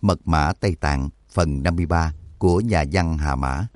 Mật mã Tây Tạng phần 53 của nhà văn Hà Mã.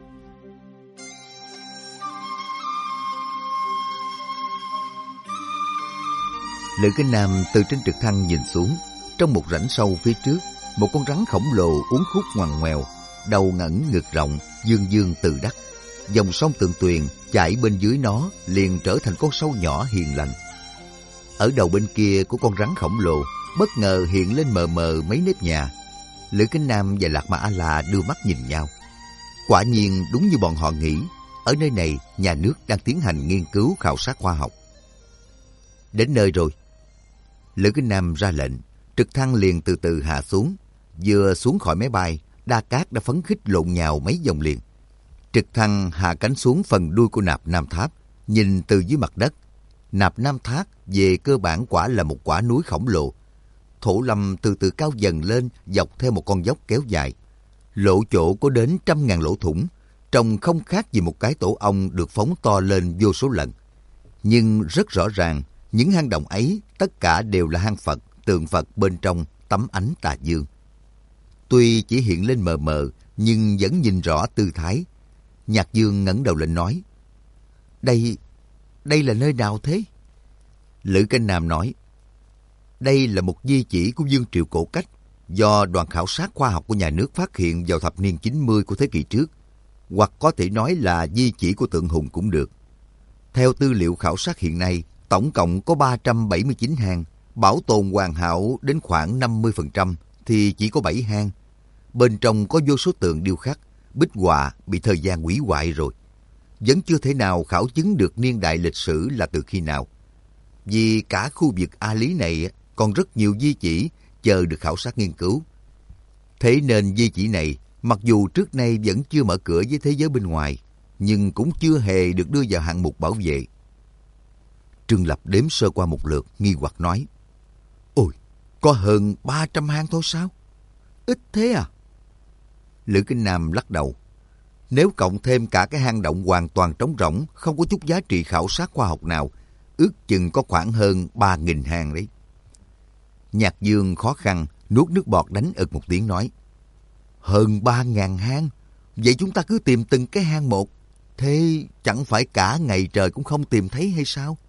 Lữ Kinh Nam từ trên trực thăng nhìn xuống, trong một rãnh sâu phía trước, một con rắn khổng lồ uốn khúc ngoằn ngoèo, đầu ngẩng ngực rộng, dương dương tự đắc. Dòng sông Tượng Tuyền chảy bên dưới nó liền trở thành con sâu nhỏ hiền lành. Ở đầu bên kia của con rắn khổng lồ, bất ngờ hiện lên mờ mờ mấy nếp nhà. Lữ Kinh Nam và Lạc Ma A-la đưa mắt nhìn nhau. Quả nhiên đúng như bọn họ nghĩ, ở nơi này nhà nước đang tiến hành nghiên cứu khảo sát khoa học. Đến nơi rồi. Lữ Kinh Nam ra lệnh, trực thăng liền từ từ hạ xuống. Vừa xuống khỏi máy bay, Đa Cát đã phấn khích lộn nhào mấy vòng liền. Trực thăng hạ cánh xuống phần đuôi của Nạp Nam Tháp, nhìn từ dưới mặt đất. Nạp Nam Tháp về cơ bản quả là một quả núi khổng lồ. Thổ lâm từ từ cao dần lên dọc theo một con dốc kéo dài. Lỗ chỗ có đến 100.000 lỗ thủng, trông không khác gì một cái tổ ong được phóng to lên vô số lần. Nhưng rất rõ ràng, những hang động ấy tất cả đều là hang Phật, tượng Phật bên trong tấm ánh tà dương. Tuy chỉ hiện lên mờ mờ, nhưng vẫn nhìn rõ tư thái. Nhạc Dương ngẩng đầu lên nói, Đây là nơi nào thế? Lữ Kinh Nam nói, đây là một di chỉ của vương triều Cổ Cách, do đoàn khảo sát khoa học của nhà nước phát hiện vào thập niên 90 của thế kỷ trước, hoặc có thể nói là di chỉ của tượng Hùng cũng được. Theo tư liệu khảo sát hiện nay, tổng cộng có 379 hang, bảo tồn hoàn hảo đến khoảng 50% thì chỉ có 7 hang. Bên trong có vô số tượng điêu khắc, bích họa bị thời gian hủy hoại rồi. Vẫn chưa thể nào khảo chứng được niên đại lịch sử là từ khi nào. Vì cả khu vực A Lý này còn rất nhiều di chỉ chờ được khảo sát nghiên cứu. Thế nên di chỉ này, mặc dù trước nay vẫn chưa mở cửa với thế giới bên ngoài, nhưng cũng chưa hề được đưa vào hạng mục bảo vệ. Trương Lập đếm sơ qua một lượt, nghi hoặc nói, Ôi, có hơn 300 hang thôi sao? Ít thế à? Lữ Kinh Nam lắc đầu. Nếu cộng thêm cả cái hang động hoàn toàn trống rỗng, không có chút giá trị khảo sát khoa học nào, ước chừng có khoảng hơn 3.000 hang đấy. Nhạc Dương khó khăn, nuốt nước bọt đánh ực một tiếng nói, hơn 3.000 hang? Vậy chúng ta cứ tìm từng cái hang một, thế chẳng phải cả ngày trời cũng không tìm thấy hay sao?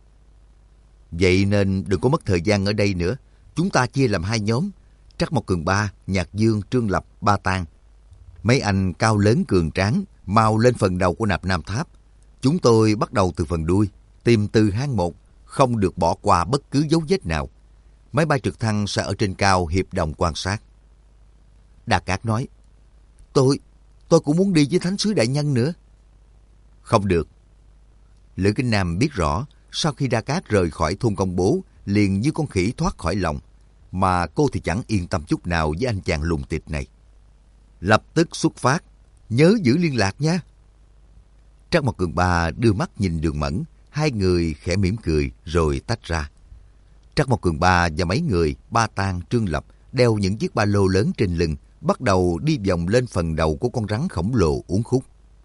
Vậy nên đừng có mất thời gian ở đây nữa. Chúng ta chia làm hai nhóm, Trắc Mộc Cường Ba, Nhạc Dương, Trương Lập, Ba Tang. Mấy anh cao lớn cường tráng, mau lên phần đầu của Nạp Nam Tháp. Chúng tôi bắt đầu từ phần đuôi, tìm từ hang một, không được bỏ qua bất cứ dấu vết nào. Máy bay trực thăng sẽ ở trên cao hiệp đồng quan sát. Đa Cát nói, Tôi cũng muốn đi với Thánh sứ đại nhân nữa. Không được. Lữ Kinh Nam biết rõ, sau khi Đa Cát rời khỏi thôn công bố, liền như con khỉ thoát khỏi lòng, mà cô thì chẳng yên tâm chút nào với anh chàng lùng tịch này. Lập tức xuất phát, nhớ giữ liên lạc nha. Trắc Mộc Cường Ba đưa mắt nhìn Đường Mẫn, hai người khẽ mỉm cười rồi tách ra. Trắc Mộc Cường Ba và mấy người, Ba Tang, Trương Lập đeo những chiếc ba lô lớn trên lưng, bắt đầu đi vòng lên phần đầu của con rắn khổng lồ uốn khúc.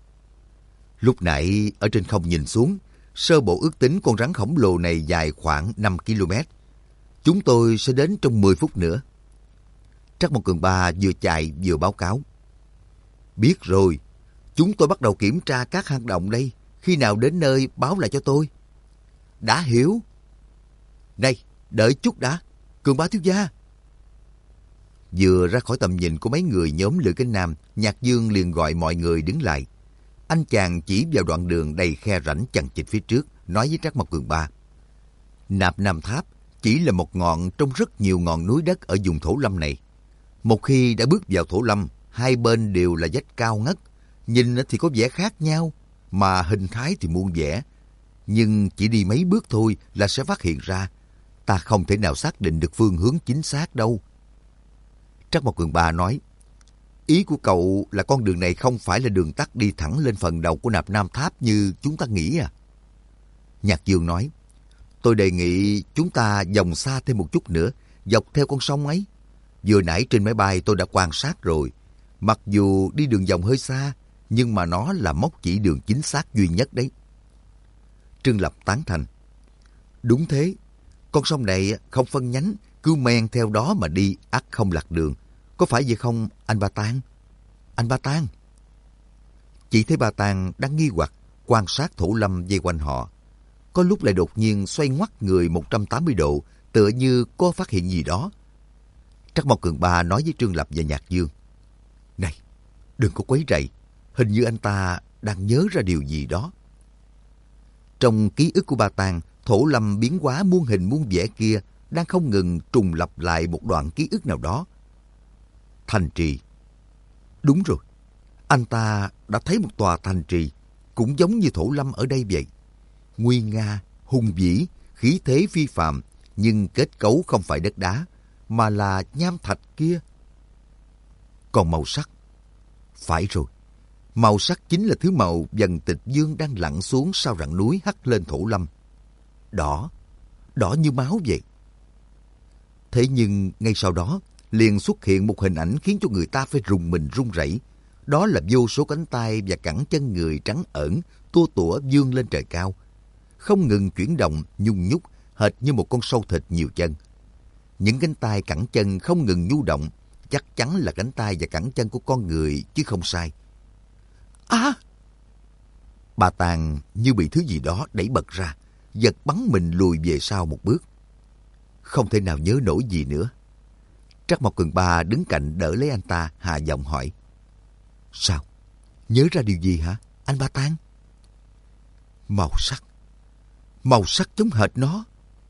Lúc nãy ở trên không nhìn xuống, sơ bộ ước tính con rắn khổng lồ này dài khoảng 5 km. Chúng tôi sẽ đến trong 10 phút nữa. Trắc Mộc Cường Ba vừa chạy vừa báo cáo. Biết rồi, chúng tôi bắt đầu kiểm tra các hang động đây. Khi nào đến nơi báo lại cho tôi. Đã hiểu. Này, đợi chút đã. Cường Ba thiếu gia. Vừa ra khỏi tầm nhìn của mấy người nhóm Lữ Kinh Nam, Nhạc Dương liền gọi mọi người đứng lại. Anh chàng chỉ vào đoạn đường đầy khe rãnh chằng chịt phía trước, nói với Trắc Mộc Cường Ba. Nạp Nam Tháp chỉ là một ngọn trong rất nhiều ngọn núi đất ở vùng Thổ Lâm này. Một khi đã bước vào Thổ Lâm, hai bên đều là vách cao ngất. Nhìn thì có vẻ khác nhau, mà hình thái thì muôn vẻ. Nhưng chỉ đi mấy bước thôi là sẽ phát hiện ra. Ta không thể nào xác định được phương hướng chính xác đâu. Trắc Mộc Cường Ba nói, ý của cậu là con đường này không phải là đường tắt đi thẳng lên phần đầu của Nạp Nam Tháp như chúng ta nghĩ à? Nhạc Dương nói, tôi đề nghị chúng ta vòng xa thêm một chút nữa, dọc theo con sông ấy. Vừa nãy trên máy bay tôi đã quan sát rồi. Mặc dù đi đường vòng hơi xa, nhưng mà nó là mốc chỉ đường chính xác duy nhất đấy. Trương Lập tán thành. Đúng thế, con sông này không phân nhánh, cứ men theo đó mà đi ắt không lạc đường. Có phải vậy không, anh Ba Tang? Anh Ba Tang. Chỉ thấy Ba Tang đang nghi hoặc quan sát Thổ Lâm vây quanh họ. Có lúc lại đột nhiên xoay ngoắt người 180 độ, tựa như có phát hiện gì đó. Trắc Mộc Cường Ba nói với Trương Lập và Nhạc Dương: Này, đừng có quấy rầy, hình như anh ta đang nhớ ra điều gì đó. Trong ký ức của Ba Tang, Thổ Lâm biến hóa muôn hình muôn vẻ kia đang không ngừng trùng lặp lại một đoạn ký ức nào đó. Thành trì. Đúng rồi, anh ta đã thấy một tòa thành trì, cũng giống như Thổ Lâm ở đây vậy. Nguy nga, hùng vĩ, khí thế phi phàm, nhưng kết cấu không phải đất đá, mà là nham thạch kia. Còn màu sắc? Phải rồi, màu sắc chính là thứ màu dần tịch dương đang lặn xuống sau rặng núi hắt lên Thổ Lâm. Đỏ, đỏ như máu vậy. Thế nhưng ngay sau đó, liền xuất hiện một hình ảnh khiến cho người ta phải rùng mình run rẩy. Đó là vô số cánh tay và cẳng chân người trắng ẩn, tua tủa vươn lên trời cao, không ngừng chuyển động, nhung nhúc, hệt như một con sâu thịt nhiều chân. Những cánh tay cẳng chân không ngừng nhu động, chắc chắn là cánh tay và cẳng chân của con người chứ không sai. À! Bà Tàng như bị thứ gì đó đẩy bật ra, giật bắn mình lùi về sau một bước. Không thể nào nhớ nổi gì nữa. Trắc Mộc Cường Ba đứng cạnh đỡ lấy anh ta, hạ giọng hỏi: Sao? Nhớ ra điều gì hả, anh Ba Tang? Màu sắc giống hệt nó.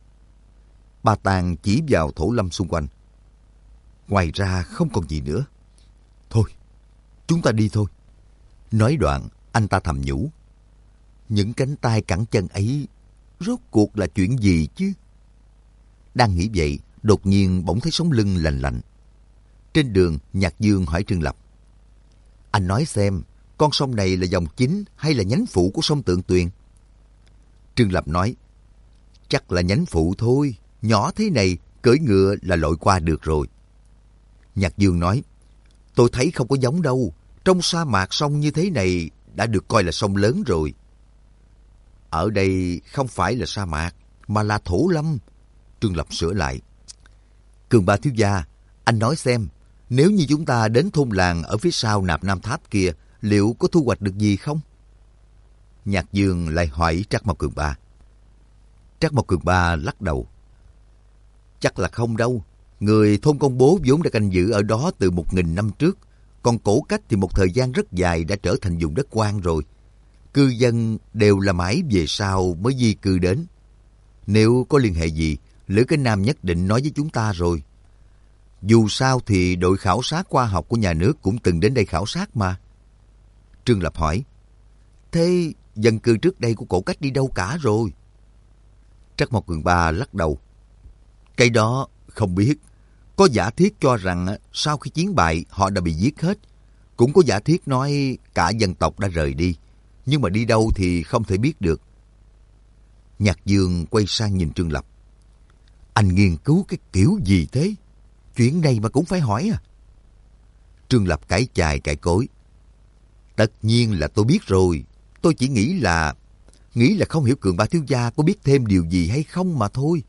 Ba Tang chỉ vào Thổ Lâm xung quanh. Ngoài ra không còn gì nữa. Thôi, chúng ta đi thôi. Nói đoạn, anh ta thầm nhủ: Những cánh tay cẳng chân ấy rốt cuộc là chuyện gì chứ? Đang nghĩ vậy, đột nhiên bỗng thấy sống lưng lành lạnh. Trên đường, Nhạc Dương hỏi Trương Lập: Anh nói xem, con sông này là dòng chính hay là nhánh phụ của sông Tượng Tuyền? Trương Lập nói: Chắc là nhánh phụ thôi, nhỏ thế này, cưỡi ngựa là lội qua được rồi. Nhạc Dương nói: Tôi thấy không có giống đâu, trong sa mạc sông như thế này đã được coi là sông lớn rồi. Ở đây không phải là sa mạc, mà là Thổ Lâm. Trương Lập sửa lại: Cường Ba thiếu gia, anh nói xem, nếu như chúng ta đến thôn làng ở phía sau Nạp Nam Tháp kia, liệu có thu hoạch được gì không? Nhạc Dương lại hỏi Trắc Mộc Cường Ba. Trắc Mộc Cường Ba lắc đầu: Chắc là không đâu. Người thôn Công Bố vốn đã canh giữ ở đó từ 1000 năm trước. Còn Cổ Cách thì một thời gian rất dài đã trở thành vùng đất hoang rồi. Cư dân đều là mãi về sau mới di cư đến. Nếu có liên hệ gì, Lữ Cái Nam nhất định nói với chúng ta rồi. Dù sao thì đội khảo sát khoa học của nhà nước cũng từng đến đây khảo sát mà. Trương Lập hỏi: Thế dân cư trước đây của Cổ Cách đi đâu cả rồi? Trắc Mộc Cường Ba lắc đầu: Cái đó không biết. Có giả thiết cho rằng sau khi chiến bại họ đã bị giết hết. Cũng có giả thiết nói cả dân tộc đã rời đi. Nhưng mà đi đâu thì không thể biết được. Nhạc Dương quay sang nhìn Trương Lập: Anh nghiên cứu cái kiểu gì thế? Chuyện này mà cũng phải hỏi à? Trương Lập cãi chài cãi cối: Tất nhiên là tôi biết rồi. Tôi chỉ nghĩ là không hiểu Cường Ba thiếu gia có biết thêm điều gì hay không mà thôi.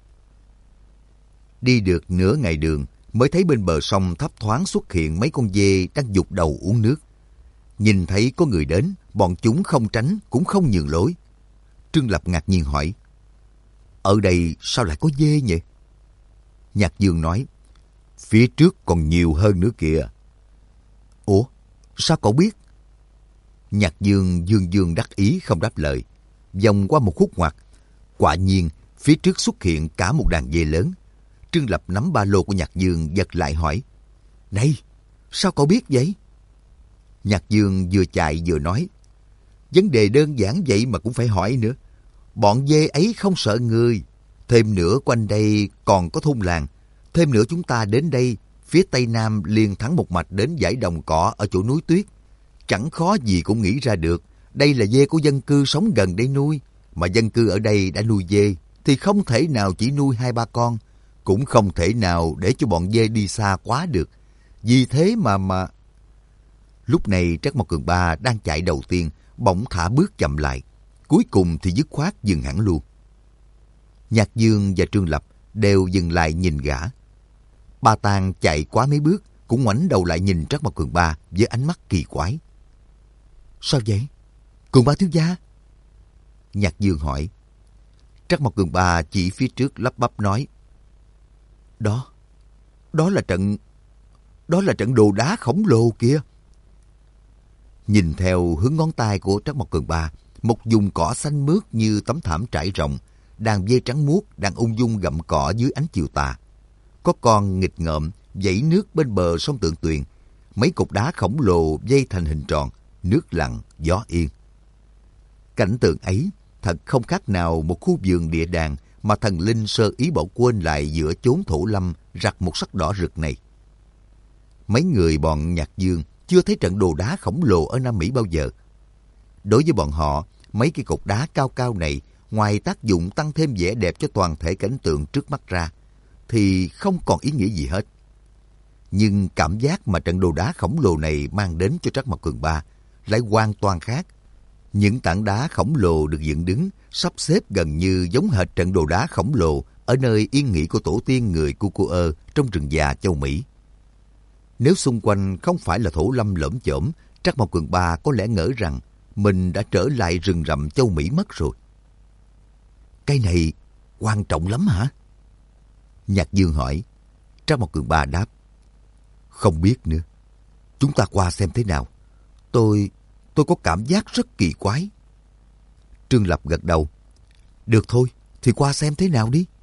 Đi được nửa ngày đường mới thấy bên bờ sông thấp thoáng xuất hiện mấy con dê đang giục đầu uống nước. Nhìn thấy có người đến, bọn chúng không tránh cũng không nhường lối. Trương Lập ngạc nhiên hỏi: Ở đây sao lại có dê nhỉ? Nhạc Dương nói: Phía trước còn nhiều hơn nữa kìa. Ủa, sao cậu biết? Nhạc Dương dương dương đắc ý không đáp lời. Vòng qua một khúc ngoặt, quả nhiên phía trước xuất hiện cả một đàn dê lớn. Trương Lập nắm ba lô của Nhạc Dương giật lại hỏi: Này, sao cậu biết vậy? Nhạc Dương vừa chạy vừa nói: Vấn đề đơn giản vậy mà cũng phải hỏi nữa. Bọn dê ấy không sợ người. Thêm nữa quanh đây còn có thôn làng. Thêm nữa chúng ta đến đây, phía tây nam liền thẳng một mạch đến dãy đồng cỏ ở chỗ núi tuyết. Chẳng khó gì cũng nghĩ ra được. Đây là dê của dân cư sống gần đây nuôi. Mà dân cư ở đây đã nuôi dê thì không thể nào chỉ nuôi 2-3 con. Cũng không thể nào để cho bọn dê đi xa quá được. Vì thế mà... Lúc này Trắc Mộc Cường Ba đang chạy đầu tiên, bỗng thả bước chậm lại. Cuối cùng thì dứt khoát dừng hẳn luôn. Nhạc Dương và Trương Lập đều dừng lại nhìn gã. Ba Tang chạy quá mấy bước, cũng ngoảnh đầu lại nhìn Trác Mộc Cường Ba với ánh mắt kỳ quái. Sao vậy? Cường Ba thiếu gia? Nhạc Dương hỏi. Trác Mộc Cường Ba chỉ phía trước lắp bắp nói. Đó là trận đồ đá khổng lồ kia. Nhìn theo hướng ngón tay của Trác Mộc Cường Ba, một vùng cỏ xanh mướt như tấm thảm trải rộng, đàn dê trắng muốt đang ung dung gặm cỏ dưới ánh chiều tà. Có con nghịch ngợm dãy nước bên bờ sông Tượng Tuyền, mấy cục đá khổng lồ dây thành hình tròn, nước lặng gió yên. Cảnh tượng ấy thật không khác nào một khu vườn địa đàng mà thần linh sơ ý bỏ quên lại giữa chốn thổ lâm rặc một sắc đỏ rực này. Mấy người bọn Nhạc Dương chưa thấy trận đồ đá khổng lồ ở Nam Mỹ bao giờ. Đối với bọn họ, mấy cái cột đá cao cao này, ngoài tác dụng tăng thêm vẻ đẹp cho toàn thể cảnh tượng trước mắt ra, thì không còn ý nghĩa gì hết. Nhưng cảm giác mà trận đồ đá khổng lồ này mang đến cho Trác Mộc Cường Ba lại hoàn toàn khác. Những tảng đá khổng lồ được dựng đứng, sắp xếp gần như giống hệt trận đồ đá khổng lồ ở nơi yên nghỉ của tổ tiên người Cucuơ trong rừng già châu Mỹ. Nếu xung quanh không phải là thổ lâm lởm chởm, Trác Mộc Cường Ba có lẽ ngỡ rằng mình đã trở lại rừng rậm châu Mỹ mất rồi. Cái này quan trọng lắm hả? Nhạc Dương hỏi. Trác Mộc Cường Ba đáp. Không biết nữa. Chúng ta qua xem thế nào. Tôi có cảm giác rất kỳ quái. Trương Lập gật đầu. Được thôi, thì qua xem thế nào đi.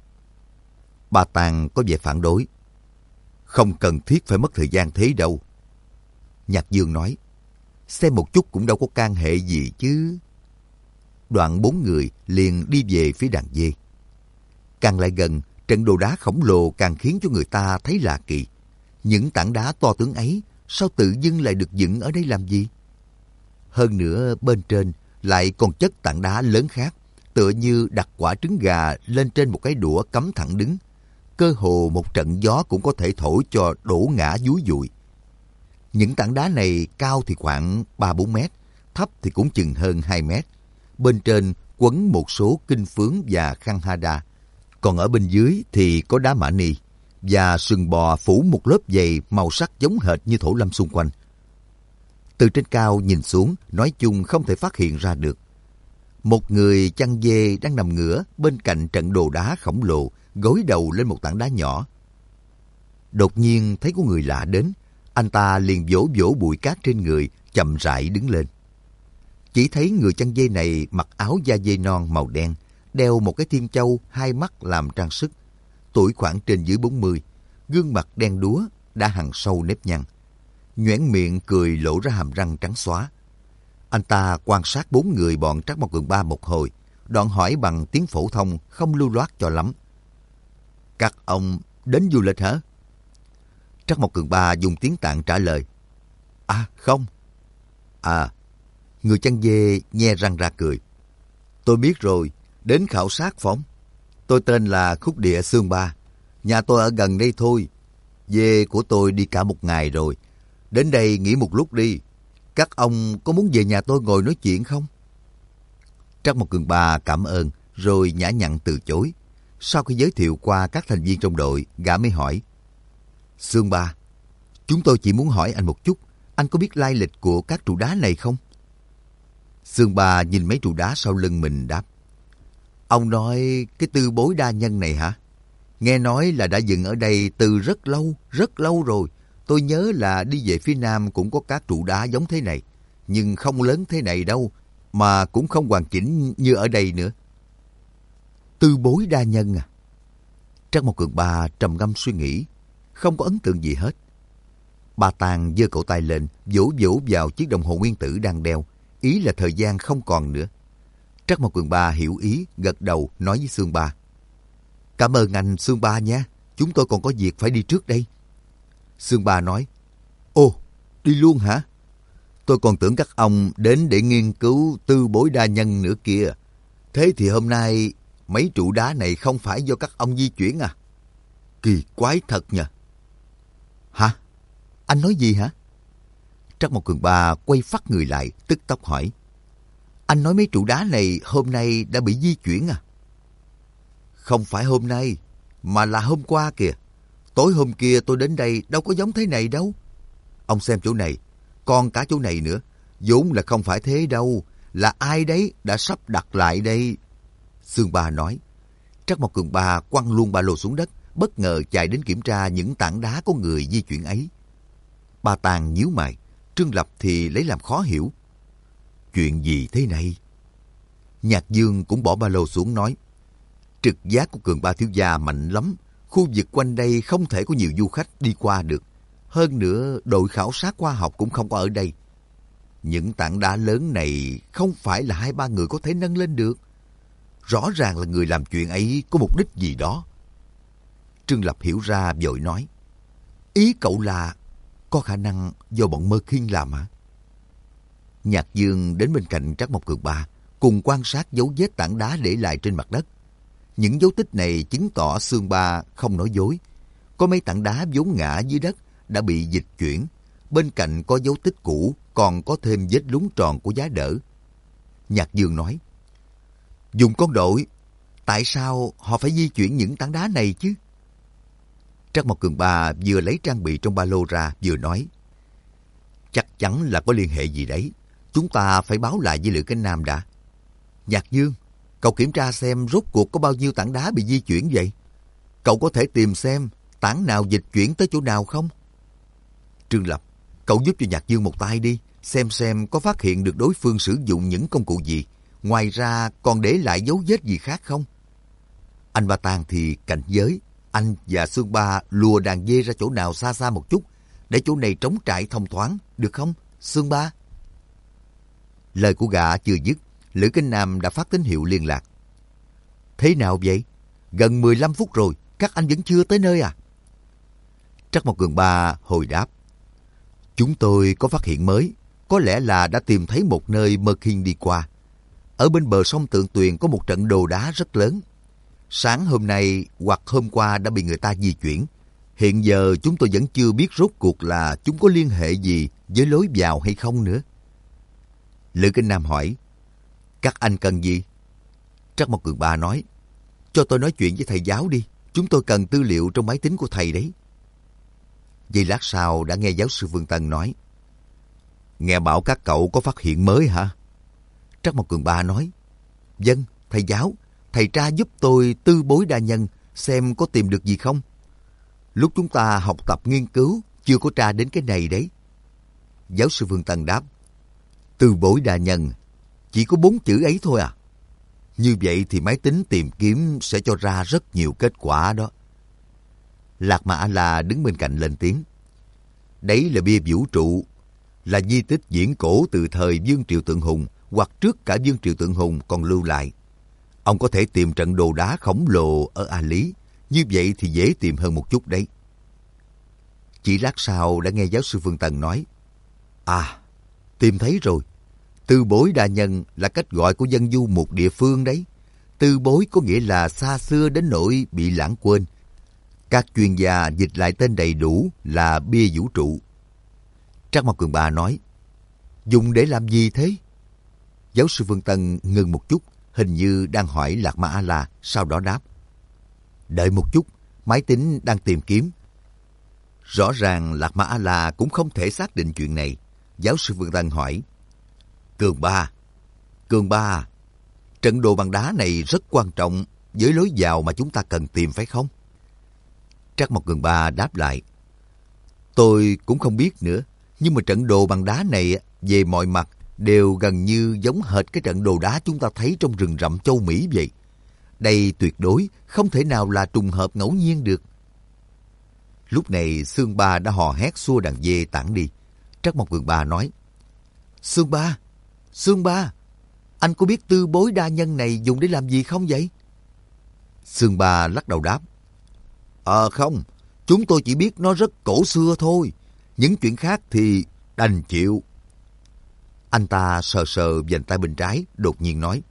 Ba Tàng có vẻ phản đối. Không cần thiết phải mất thời gian thế đâu. Nhạc Dương nói. Xem một chút cũng đâu có can hệ gì chứ. Đoạn bốn người liền đi về phía đàn dê. Càng lại gần, trận đồ đá khổng lồ càng khiến cho người ta thấy lạ kỳ. Những tảng đá to tướng ấy sao tự dưng lại được dựng ở đây làm gì? Hơn nữa bên trên lại còn chất tảng đá lớn khác, tựa như đặt quả trứng gà lên trên một cái đũa cắm thẳng đứng. Cơ hồ một trận gió cũng có thể thổi cho đổ ngã dúi dùi. Những tảng đá này cao thì khoảng 3-4 mét, thấp thì cũng chừng hơn 2 mét. Bên trên quấn một số kinh phướng và khăn hada. Còn ở bên dưới thì có đá mã ni và sừng bò phủ một lớp dày màu sắc giống hệt như thổ lâm xung quanh. Từ trên cao nhìn xuống, nói chung không thể phát hiện ra được. Một người chăn dê đang nằm ngửa bên cạnh trận đồ đá khổng lồ, gối đầu lên một tảng đá nhỏ. Đột nhiên thấy có người lạ đến, anh ta liền vỗ vỗ bụi cát trên người, chậm rãi đứng lên. Chỉ thấy người chăn dê này mặc áo da dê non màu đen, đeo một cái thiên châu, hai mắt làm trang sức. Tuổi khoảng trên dưới 40, gương mặt đen đúa, đã hằn sâu nếp nhăn. Nhoẻn miệng cười lộ ra hàm răng trắng xóa. Anh ta quan sát bốn người bọn Trác Mộc Cường Ba một hồi, đoạn hỏi bằng tiếng phổ thông không lưu loát cho lắm. Các ông đến du lịch hả? Trác Mộc Cường Ba dùng tiếng Tạng trả lời. À không. À, người chăn dê nhe răng ra cười. Tôi biết rồi, đến khảo sát phải không? Tôi tên là Khúc Địa Xương Ba. Nhà tôi ở gần đây thôi. Dê của tôi đi cả một ngày rồi. Đến đây nghỉ một lúc đi. Các ông có muốn về nhà tôi ngồi nói chuyện không? Trác Mộc Cường Ba cảm ơn rồi nhã nhặn từ chối. Sau khi giới thiệu qua các thành viên trong đội, gã mới hỏi. Xương Ba, chúng tôi chỉ muốn hỏi anh một chút. Anh có biết lai lịch của các trụ đá này không? Xương Ba nhìn mấy trụ đá sau lưng mình đáp. Ông nói cái Tư Bối Đa Nhân này hả? Nghe nói là đã dựng ở đây từ rất lâu rồi. Tôi nhớ là đi về phía Nam cũng có các trụ đá giống thế này. Nhưng không lớn thế này đâu, mà cũng không hoàn chỉnh như ở đây nữa. Tư Bối Đa Nhân à? Trác Mộc Cường Ba trầm ngâm suy nghĩ, không có ấn tượng gì hết. Ba Tàng giơ cổ tay lên, vỗ vỗ vào chiếc đồng hồ nguyên tử đang đeo, ý là thời gian không còn nữa. Trác Mộc Cường Ba hiểu ý, gật đầu nói với Xương Ba. Cảm ơn anh Xương Ba nha, chúng tôi còn có việc phải đi trước đây. Xương Ba nói, ồ, đi luôn hả? Tôi còn tưởng các ông đến để nghiên cứu Tư Bối Đa Nhân nữa kìa. Thế thì hôm nay mấy trụ đá này không phải do các ông di chuyển à? Kỳ quái thật nhỉ? Hả? Anh nói gì hả? Trác Mộc Cường Ba quay phắt người lại, tức tốc hỏi. Anh nói mấy trụ đá này hôm nay đã bị di chuyển à? Không phải hôm nay, mà là hôm qua kìa. Tối hôm kia tôi đến đây đâu có giống thế này đâu. Ông xem chỗ này, còn cả chỗ này nữa. Vốn là không phải thế đâu. Là ai đấy đã sắp đặt lại đây? Sương Ba nói. Trắc Mộc Cường Ba quăng luôn ba lô xuống đất, bất ngờ chạy đến kiểm tra những tảng đá có người di chuyển ấy. Ba Tàng nhíu mày, Trương Lập thì lấy làm khó hiểu. Chuyện gì thế này? Nhạc Dương cũng bỏ ba lô xuống nói. Trực giác của Cường Ba thiếu gia mạnh lắm. Khu vực quanh đây không thể có nhiều du khách đi qua được. Hơn nữa, đội khảo sát khoa học cũng không có ở đây. Những tảng đá lớn này không phải là 2-3 người có thể nâng lên được. Rõ ràng là người làm chuyện ấy có mục đích gì đó. Trương Lập hiểu ra vội nói. Ý cậu là có khả năng do bọn Mơ Khiên làm hả? Nhạc Dương đến bên cạnh Trắc Mộc Cường Ba, cùng quan sát dấu vết tảng đá để lại trên mặt đất. Những dấu tích này chứng tỏ Sương Ba không nói dối. Có mấy tảng đá vốn ngã dưới đất đã bị dịch chuyển. Bên cạnh có dấu tích cũ, còn có thêm vết lún tròn của giá đỡ. Nhạc Dương nói. Dùng con đội, tại sao họ phải di chuyển những tảng đá này chứ? Trắc Mộc Cường Ba vừa lấy trang bị trong ba lô ra vừa nói. Chắc chắn là có liên hệ gì đấy. Chúng ta phải báo lại với Lữ Cánh Nam đã. Nhạc Dương, cậu kiểm tra xem rốt cuộc có bao nhiêu tảng đá bị di chuyển vậy? Cậu có thể tìm xem tảng nào dịch chuyển tới chỗ nào không? Trương Lập, cậu giúp cho Nhạc Dương một tay đi, xem có phát hiện được đối phương sử dụng những công cụ gì. Ngoài ra còn để lại dấu vết gì khác không? Anh Ba Tàng thì cảnh giới. Anh và Sương Ba lùa đàn dê ra chỗ nào xa xa một chút, để chỗ này trống trải thông thoáng, được không, Sương Ba? Lời của gã chưa dứt, Lữ Cánh Nam đã phát tín hiệu liên lạc. Thế nào vậy? Gần 15 phút rồi, các anh vẫn chưa tới nơi à? Trắc Mộc Cường Ba hồi đáp. Chúng tôi có phát hiện mới, có lẽ là đã tìm thấy một nơi Mơ Khiên đi qua. Ở bên bờ sông Tượng Tuyền có một trận đồ đá rất lớn. Sáng hôm nay hoặc hôm qua đã bị người ta di chuyển. Hiện giờ chúng tôi vẫn chưa biết rốt cuộc là chúng có liên hệ gì với lối vào hay không nữa. Lữ Cánh Nam hỏi. Các anh cần gì? Trắc Mộc Cường Ba nói. Cho tôi nói chuyện với thầy giáo đi. Chúng tôi cần tư liệu trong máy tính của thầy đấy. Giây lát sau đã nghe giáo sư Vương Tân nói. Nghe bảo các cậu có phát hiện mới hả? Trắc Mộc Cường Ba nói. Vâng, thầy giáo. Thầy tra giúp tôi tư bối đa nhân, xem có tìm được gì không. Lúc chúng ta học tập nghiên cứu, chưa có tra đến cái này đấy. Giáo sư Vương Tân đáp. Tư bối đa nhân, chỉ có 4 chữ ấy thôi à? Như vậy thì máy tính tìm kiếm sẽ cho ra rất nhiều kết quả đó. Lạc Mà A-la đứng bên cạnh lên tiếng. Đấy là bia vũ trụ, là di tích viễn cổ từ thời Vương Triệu Tượng Hùng hoặc trước cả Vương Triệu Tượng Hùng còn lưu lại. Ông có thể tìm trận đồ đá khổng lồ ở A Lý, như vậy thì dễ tìm hơn một chút đấy. Chỉ lát sau đã nghe giáo sư Phương Tần nói. À, tìm thấy rồi. Tư bối đa nhân là cách gọi của dân du một địa phương đấy. Tư bối có nghĩa là xa xưa đến nỗi bị lãng quên. Các chuyên gia dịch lại tên đầy đủ là bia vũ trụ. Trắc Mộc Cường Ba nói. Dùng để làm gì thế? Giáo sư Phương Tân ngừng một chút, hình như đang hỏi Lạc Ma A-la, sau đó đáp. Đợi một chút, máy tính đang tìm kiếm. Rõ ràng Lạc Ma A-la cũng không thể xác định chuyện này. Giáo sư Phương Tân hỏi. Cường Ba, trận đồ bằng đá này rất quan trọng với lối vào mà chúng ta cần tìm phải không? Trắc Mộc Cường Ba đáp lại. Tôi cũng không biết nữa, nhưng mà trận đồ bằng đá này về mọi mặt đều gần như giống hệt cái trận đồ đá chúng ta thấy trong rừng rậm châu Mỹ vậy. Đây tuyệt đối không thể nào là trùng hợp ngẫu nhiên được. Lúc này Sương Ba đã hò hét xua đàn dê tản đi. Trắc Mộc Cường Ba nói. Sương Ba, anh có biết tư bối đa nhân này dùng để làm gì không vậy? Sương Ba lắc đầu đáp. Không, chúng tôi chỉ biết nó rất cổ xưa thôi. Những chuyện khác thì đành chịu. Anh ta sờ sờ vành tay bên trái, đột nhiên nói.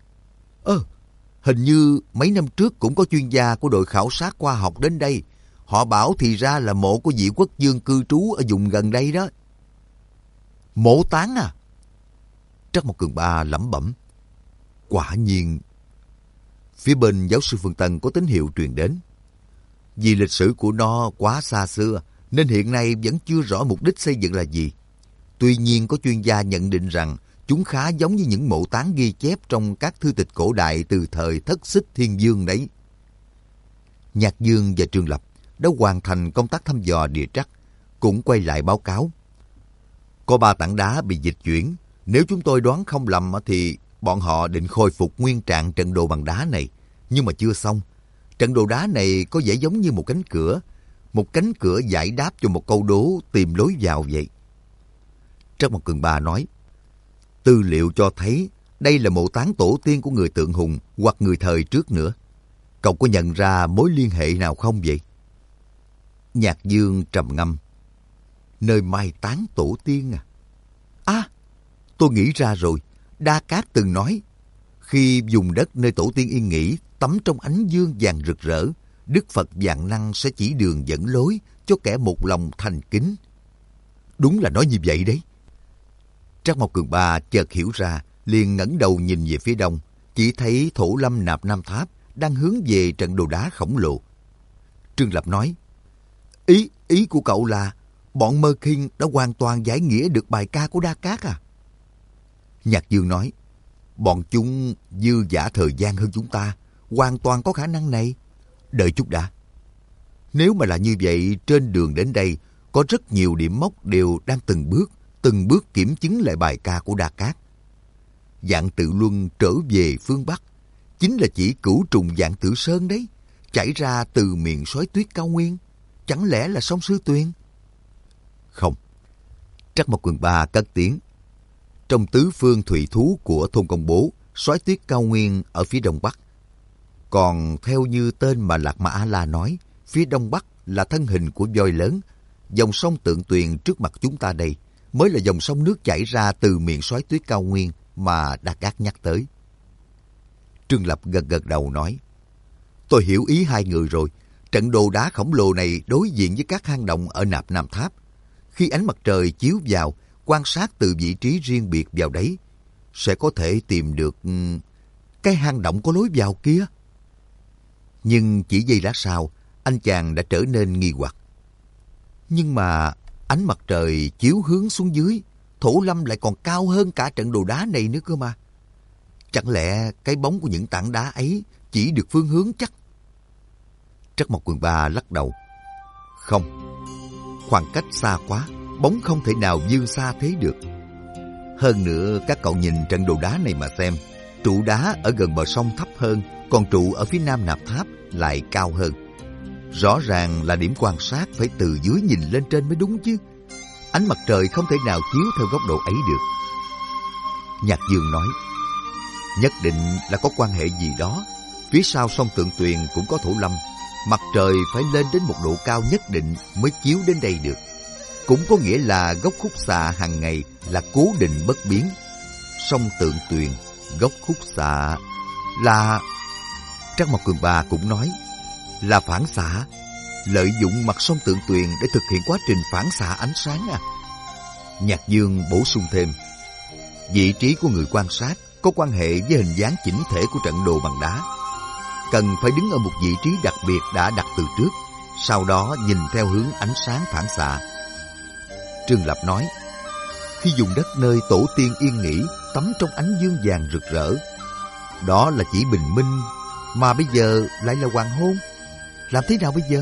Hình như mấy năm trước cũng có chuyên gia của đội khảo sát khoa học đến đây. Họ bảo thì ra là mộ của vị quốc vương cư trú ở vùng gần đây đó. Mộ Táng à? Trắc Mộc Cường Ba lẩm bẩm. Quả nhiên. Phía bên giáo sư Phương Tân có tín hiệu truyền đến. Vì lịch sử của nó quá xa xưa, nên hiện nay vẫn chưa rõ mục đích xây dựng là gì. Tuy nhiên có chuyên gia nhận định rằng chúng khá giống như những mộ táng ghi chép trong các thư tịch cổ đại từ thời Thất Xích Thiên Dương đấy. Nhạc Dương và Trương Lập đã hoàn thành công tác thăm dò địa chất, cũng quay lại báo cáo. Có 3 tảng đá bị dịch chuyển. Nếu chúng tôi đoán không lầm thì bọn họ định khôi phục nguyên trạng trận đồ bằng đá này. Nhưng mà chưa xong. Trận đồ đá này có vẻ giống như một cánh cửa giải đáp cho một câu đố tìm lối vào vậy. Trắc Mộc Cường Ba nói, tư liệu cho thấy đây là mộ táng tổ tiên của người Tượng Hùng hoặc người thời trước nữa. Cậu có nhận ra mối liên hệ nào không vậy? Nhạc Dương trầm ngâm. Nơi mai táng tổ tiên à? À, tôi nghĩ ra rồi. Đa Cát từng nói, khi dùng đất nơi tổ tiên yên nghỉ tắm trong ánh dương vàng rực rỡ, Đức Phật vạn năng sẽ chỉ đường dẫn lối cho kẻ một lòng thành kính. Đúng là nói như vậy đấy. Trắc Mộc Cường Ba chợt hiểu ra, liền ngẩng đầu nhìn về phía đông, chỉ thấy Thổ Lâm Nạp Nam Tháp đang hướng về trận đồ đá khổng lồ. Trương Lập nói, Ý của cậu là bọn Mơ Kinh đã hoàn toàn giải nghĩa được bài ca của Đa Cát à? Nhạc Dương nói, bọn chúng dư dả thời gian hơn chúng ta, hoàn toàn có khả năng này. Đợi chút đã. Nếu mà là như vậy, trên đường đến đây có rất nhiều điểm mốc đều đang từng bước kiểm chứng lại bài ca của Đa Cát. Vạn Tự Luân trở về phương Bắc chính là chỉ Cửu Trùng Vạn Tự Sơn đấy, chảy ra từ miền sói tuyết cao nguyên. Chẳng lẽ là sông Sư Tuyền? Không. Trắc Mộc Cường Ba cất tiếng. Trong tứ phương thủy thú của thôn Công Bố, sói tuyết cao nguyên ở phía đông bắc. Còn theo như tên mà Lạc Ma A-la nói, phía đông bắc là thân hình của voi lớn. Dòng sông Tượng Tuyền trước mặt chúng ta đây mới là dòng sông nước chảy ra từ miệng sói tuyết cao nguyên mà Đa Cát nhắc tới. Trương Lập gật đầu nói, tôi hiểu ý hai người rồi. Trận đồ đá khổng lồ này đối diện với các hang động ở Nạp Nam Tháp. Khi ánh mặt trời chiếu vào, quan sát từ vị trí riêng biệt vào đấy, sẽ có thể tìm được cái hang động có lối vào kia. Nhưng chỉ giây lát sau, anh chàng đã trở nên nghi hoặc. Nhưng mà ánh mặt trời chiếu hướng xuống dưới, Thổ Lâm lại còn cao hơn cả trận đồ đá này nữa cơ mà. Chẳng lẽ cái bóng của những tảng đá ấy chỉ được phương hướng chắc? Trắc Mộc Cường Ba lắc đầu. Không, khoảng cách xa quá, bóng không thể nào dư xa thế được. Hơn nữa, các cậu nhìn trận đồ đá này mà xem, trụ đá ở gần bờ sông thấp hơn, còn trụ ở phía nam Nạp Tháp lại cao hơn. Rõ ràng là điểm quan sát phải từ dưới nhìn lên trên mới đúng chứ. Ánh mặt trời không thể nào chiếu theo góc độ ấy được. Nhạc Dương nói, nhất định là có quan hệ gì đó. Phía sau sông Tượng Tuyền cũng có Thổ Lâm. Mặt trời phải lên đến một độ cao nhất định mới chiếu đến đây được. Cũng có nghĩa là góc khúc xạ hàng ngày là cố định bất biến. Sông Tượng Tuyền, góc khúc xạ là... Trắc Mộc Cường Ba cũng nói là phản xạ, lợi dụng mặt sông Tượng Tuyền để thực hiện quá trình phản xạ ánh sáng à. Nhạc Dương bổ sung thêm, vị trí của người quan sát có quan hệ với hình dáng chỉnh thể của trận đồ bằng đá. Cần phải đứng ở một vị trí đặc biệt đã đặt từ trước, sau đó nhìn theo hướng ánh sáng phản xạ. Trương Lập nói, khi dùng đất nơi tổ tiên yên nghỉ tắm trong ánh dương vàng rực rỡ, đó là chỉ bình minh, mà bây giờ lại là hoàng hôn. Làm thế nào bây giờ?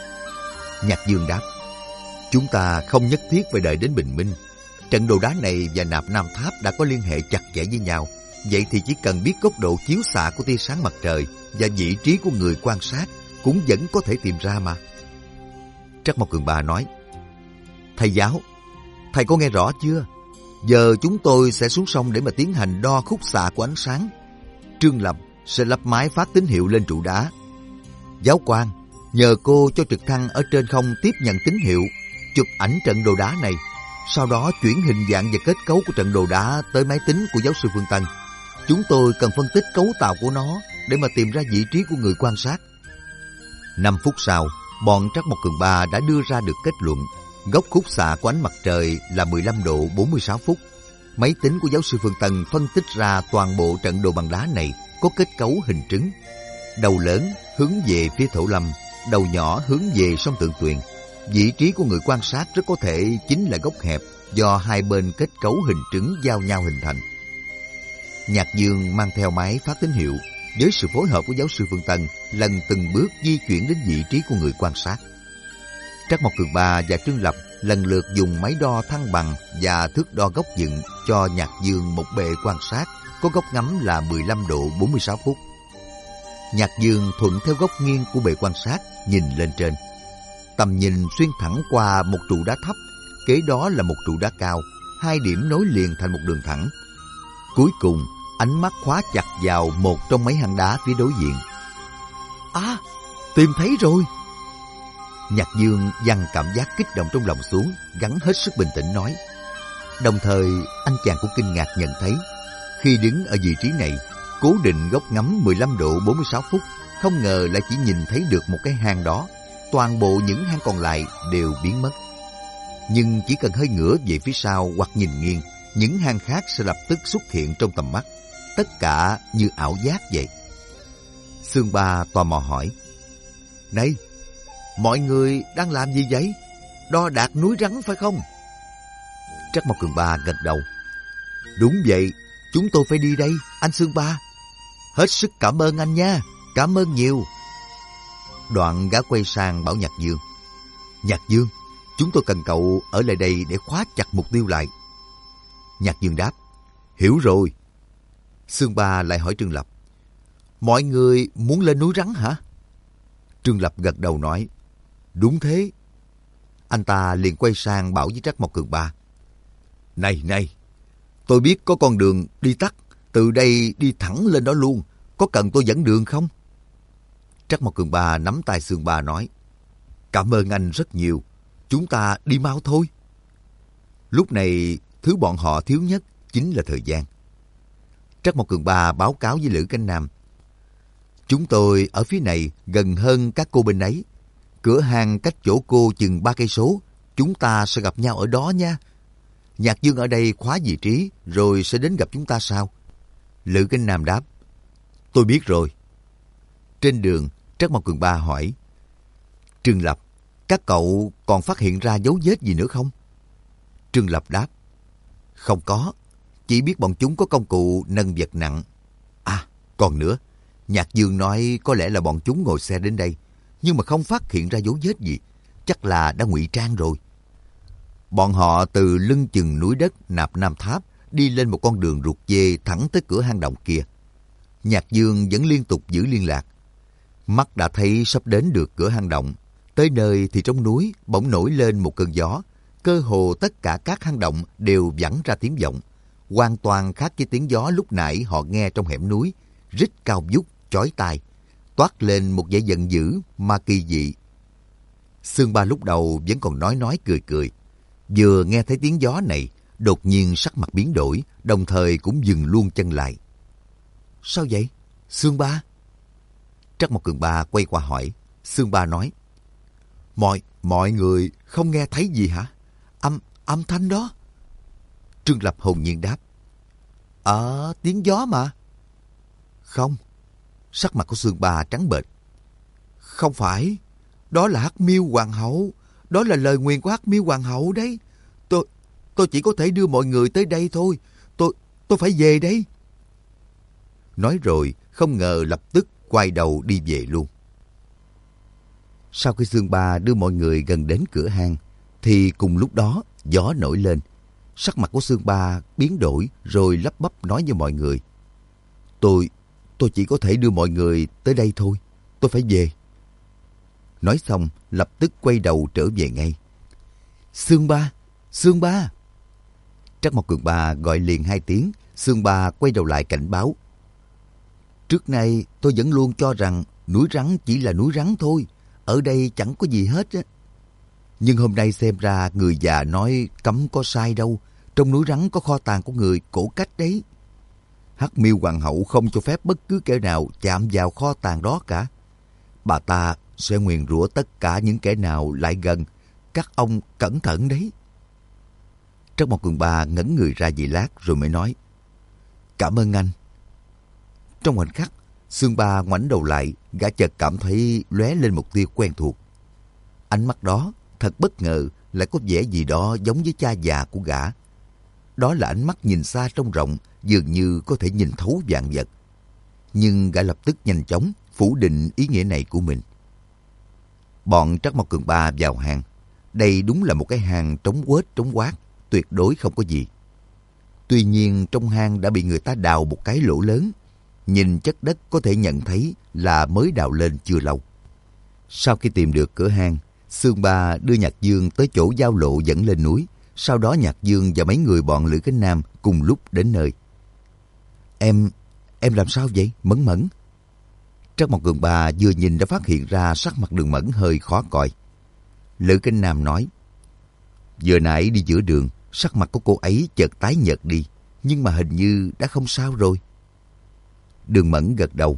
Nhạc Dương đáp, chúng ta không nhất thiết phải đợi đến bình minh. Trận đồ đá này và Nạp Nam Tháp đã có liên hệ chặt chẽ với nhau. Vậy thì chỉ cần biết góc độ chiếu xạ của tia sáng mặt trời và vị trí của người quan sát cũng vẫn có thể tìm ra mà. Trắc Mộc Cường Ba nói, thầy giáo, thầy có nghe rõ chưa? Giờ chúng tôi sẽ xuống sông để mà tiến hành đo khúc xạ của ánh sáng. Trương Lập sẽ lắp máy phát tín hiệu lên trụ đá. Giáo quan, nhờ cô cho trực thăng ở trên không tiếp nhận tín hiệu, chụp ảnh trận đồ đá này, sau đó chuyển hình dạng và kết cấu của trận đồ đá tới máy tính của giáo sư Phương Tân. Chúng tôi cần phân tích cấu tạo của nó để mà tìm ra vị trí của người quan sát. 5 phút sau, bọn Trắc Mộc Cường Ba đã đưa ra được kết luận góc khúc xạ của ánh mặt trời là 15 độ 46 phút. Máy tính của giáo sư Phương Tân phân tích ra toàn bộ trận đồ bằng đá này có kết cấu hình trứng. Đầu lớn hướng về phía Thổ Lâm, đầu nhỏ hướng về sông Tượng Tuyền. Vị trí của người quan sát rất có thể chính là góc hẹp do hai bên kết cấu hình trứng giao nhau hình thành. Nhạc Dương mang theo máy phát tín hiệu, với sự phối hợp của giáo sư Phương Tân, lần từng bước di chuyển đến vị trí của người quan sát. Trắc Mộc Cường Ba và Trương Lập lần lượt dùng máy đo thăng bằng và thước đo góc dựng cho Nhạc Dương một bệ quan sát có góc ngắm là 15 độ 46 phút. Nhạc Dương thuận theo góc nghiêng của bệ quan sát nhìn lên trên. Tầm nhìn xuyên thẳng qua một trụ đá thấp, kế đó là một trụ đá cao, hai điểm nối liền thành một đường thẳng. Cuối cùng, ánh mắt khóa chặt vào một trong mấy hang đá phía đối diện. À, tìm thấy rồi! Nhạc Dương dằn cảm giác kích động trong lòng xuống, gắng hết sức bình tĩnh nói. Đồng thời, anh chàng cũng kinh ngạc nhận thấy, khi đứng ở vị trí này, cố định góc ngắm 15 độ 46 phút, không ngờ lại chỉ nhìn thấy được một cái hang đó. Toàn bộ những hang còn lại đều biến mất. Nhưng chỉ cần hơi ngửa về phía sau hoặc nhìn nghiêng, những hang khác sẽ lập tức xuất hiện trong tầm mắt. Tất cả như ảo giác vậy. Xương Ba tò mò hỏi. Này, mọi người đang làm gì vậy? Đo đạc núi rắn phải không? Trắc Mộc Cường Ba gật đầu. Đúng vậy, chúng tôi phải đi đây, anh Xương Ba. Hết sức cảm ơn anh nha, cảm ơn nhiều. Đoạn gã quay sang bảo Nhạc Dương. Nhạc Dương, chúng tôi cần cậu ở lại đây để khóa chặt mục tiêu lại. Nhạc Dương đáp. Hiểu rồi. Xương Ba lại hỏi Trương Lập. Mọi người muốn lên núi rắn hả? Trương Lập gật đầu nói. Đúng thế. Anh ta liền quay sang bảo với Trắc Mộc Cường Ba. Này, tôi biết có con đường đi tắt, từ đây đi thẳng lên đó luôn. Có cần tôi dẫn đường không? Trắc Mộc Cường Ba nắm tay Xương Ba nói. Cảm ơn anh rất nhiều. Chúng ta đi mau thôi. Lúc này, thứ bọn họ thiếu nhất chính là thời gian. Trắc Mộc Cường Ba báo cáo với Lữ Cánh Nam. Chúng tôi ở phía này gần hơn các cô bên ấy. Cửa hàng cách chỗ cô chừng 3 cây số. Chúng ta sẽ gặp nhau ở đó nha. Nhạc Dương ở đây khóa vị trí rồi sẽ đến gặp chúng ta sau. Lữ Cánh Nam đáp. Tôi biết rồi. Trên đường, Trắc Mộc Cường Ba hỏi. Trương Lập, các cậu còn phát hiện ra dấu vết gì nữa không? Trương Lập đáp. Không có. Chỉ biết bọn chúng có công cụ nâng vật nặng. À, còn nữa. Nhạc Dương nói có lẽ là bọn chúng ngồi xe đến đây, nhưng mà không phát hiện ra dấu vết gì. Chắc là đã ngụy trang rồi. Bọn họ từ lưng chừng núi đất Nạp Nam Tháp đi lên một con đường ruột dê thẳng tới cửa hang động kia. Nhạc Dương vẫn liên tục giữ liên lạc. Mắt đã thấy sắp đến được cửa hang động. Tới nơi thì trong núi bỗng nổi lên một cơn gió. Cơ hồ tất cả các hang động đều vẳng ra tiếng vọng. Hoàn toàn khác với tiếng gió lúc nãy họ nghe trong hẻm núi. Rít cao vút, chói tai, toát lên một vẻ giận dữ mà kỳ dị. Xương Ba lúc đầu vẫn còn nói cười. Vừa nghe thấy tiếng gió này, đột nhiên sắc mặt biến đổi, đồng thời cũng dừng luôn chân lại. Sao vậy, Xương Ba? Trắc Mộc Cường Ba quay qua hỏi. Xương Ba nói. Mọi người không nghe thấy gì hả? Âm thanh đó. Trương Lập hồn nhiên đáp. Tiếng gió mà. Không. Sắc mặt của Xương Ba trắng bệch. Không phải. Đó là Hắc Miêu Hoàng hậu. Đó là lời nguyền của Hắc Miêu Hoàng hậu đấy. Tôi chỉ có thể đưa mọi người tới đây thôi. Tôi phải về đây. Nói rồi, không ngờ lập tức quay đầu đi về luôn. Sau khi Xương Ba đưa mọi người gần đến cửa hang, thì cùng lúc đó gió nổi lên. Sắc mặt của Xương Ba biến đổi rồi lắp bắp nói với mọi người. Tôi chỉ có thể đưa mọi người tới đây thôi. Tôi phải về. Nói xong, lập tức quay đầu trở về ngay. Xương Ba! Trắc Mộc Cường Ba gọi liền 2 tiếng. Xương Ba quay đầu lại cảnh báo. Trước nay tôi vẫn luôn cho rằng núi rắn chỉ là núi rắn thôi. Ở đây chẳng có gì hết á. Nhưng hôm nay xem ra người già nói cấm có sai đâu. Trong núi rắn có kho tàng của người cổ cách đấy. Hắc Miêu Hoàng hậu không cho phép bất cứ kẻ nào chạm vào kho tàng đó cả. Bà ta sẽ nguyền rủa tất cả những kẻ nào lại gần. Các ông cẩn thận đấy. Trắc Mộc Cường Ba ngẩn người ra giây lát rồi mới nói. Cảm ơn anh. Trong khoảnh khắc, Xương Ba ngoảnh đầu lại, gã chợt cảm thấy lóe lên một tia quen thuộc. Ánh mắt đó thật bất ngờ, lại có vẻ gì đó giống với cha già của gã. Đó là ánh mắt nhìn xa trông rộng, dường như có thể nhìn thấu vạn vật. Nhưng gã lập tức nhanh chóng phủ định ý nghĩa này của mình. Bọn Trắc Mộc Cường Ba vào hang. Đây đúng là một cái hang trống quết trống quát, tuyệt đối không có gì. Tuy nhiên trong hang đã bị người ta đào một cái lỗ lớn. Nhìn chất đất có thể nhận thấy là mới đào lên chưa lâu. Sau khi tìm được cửa hang, Xương Ba đưa Nhạc Dương tới chỗ giao lộ dẫn lên núi. Sau đó Nhạc Dương và mấy người bọn Lữ Cánh Nam cùng lúc đến nơi. Em làm sao vậy, Mẫn Mẫn? Trắc Mộc Cường Ba vừa nhìn đã phát hiện ra sắc mặt Đường Mẫn hơi khó coi. Lữ Cánh Nam nói, vừa nãy đi giữa đường, sắc mặt của cô ấy chợt tái nhợt đi, nhưng mà hình như đã không sao rồi. Đường Mẫn gật đầu.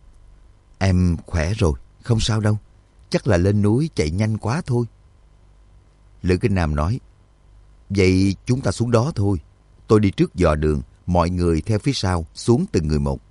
Em khỏe rồi, không sao đâu, chắc là lên núi chạy nhanh quá thôi. Lữ Cánh Nam nói, vậy chúng ta xuống đó thôi. Tôi đi trước dò đường, mọi người theo phía sau, xuống từng người một.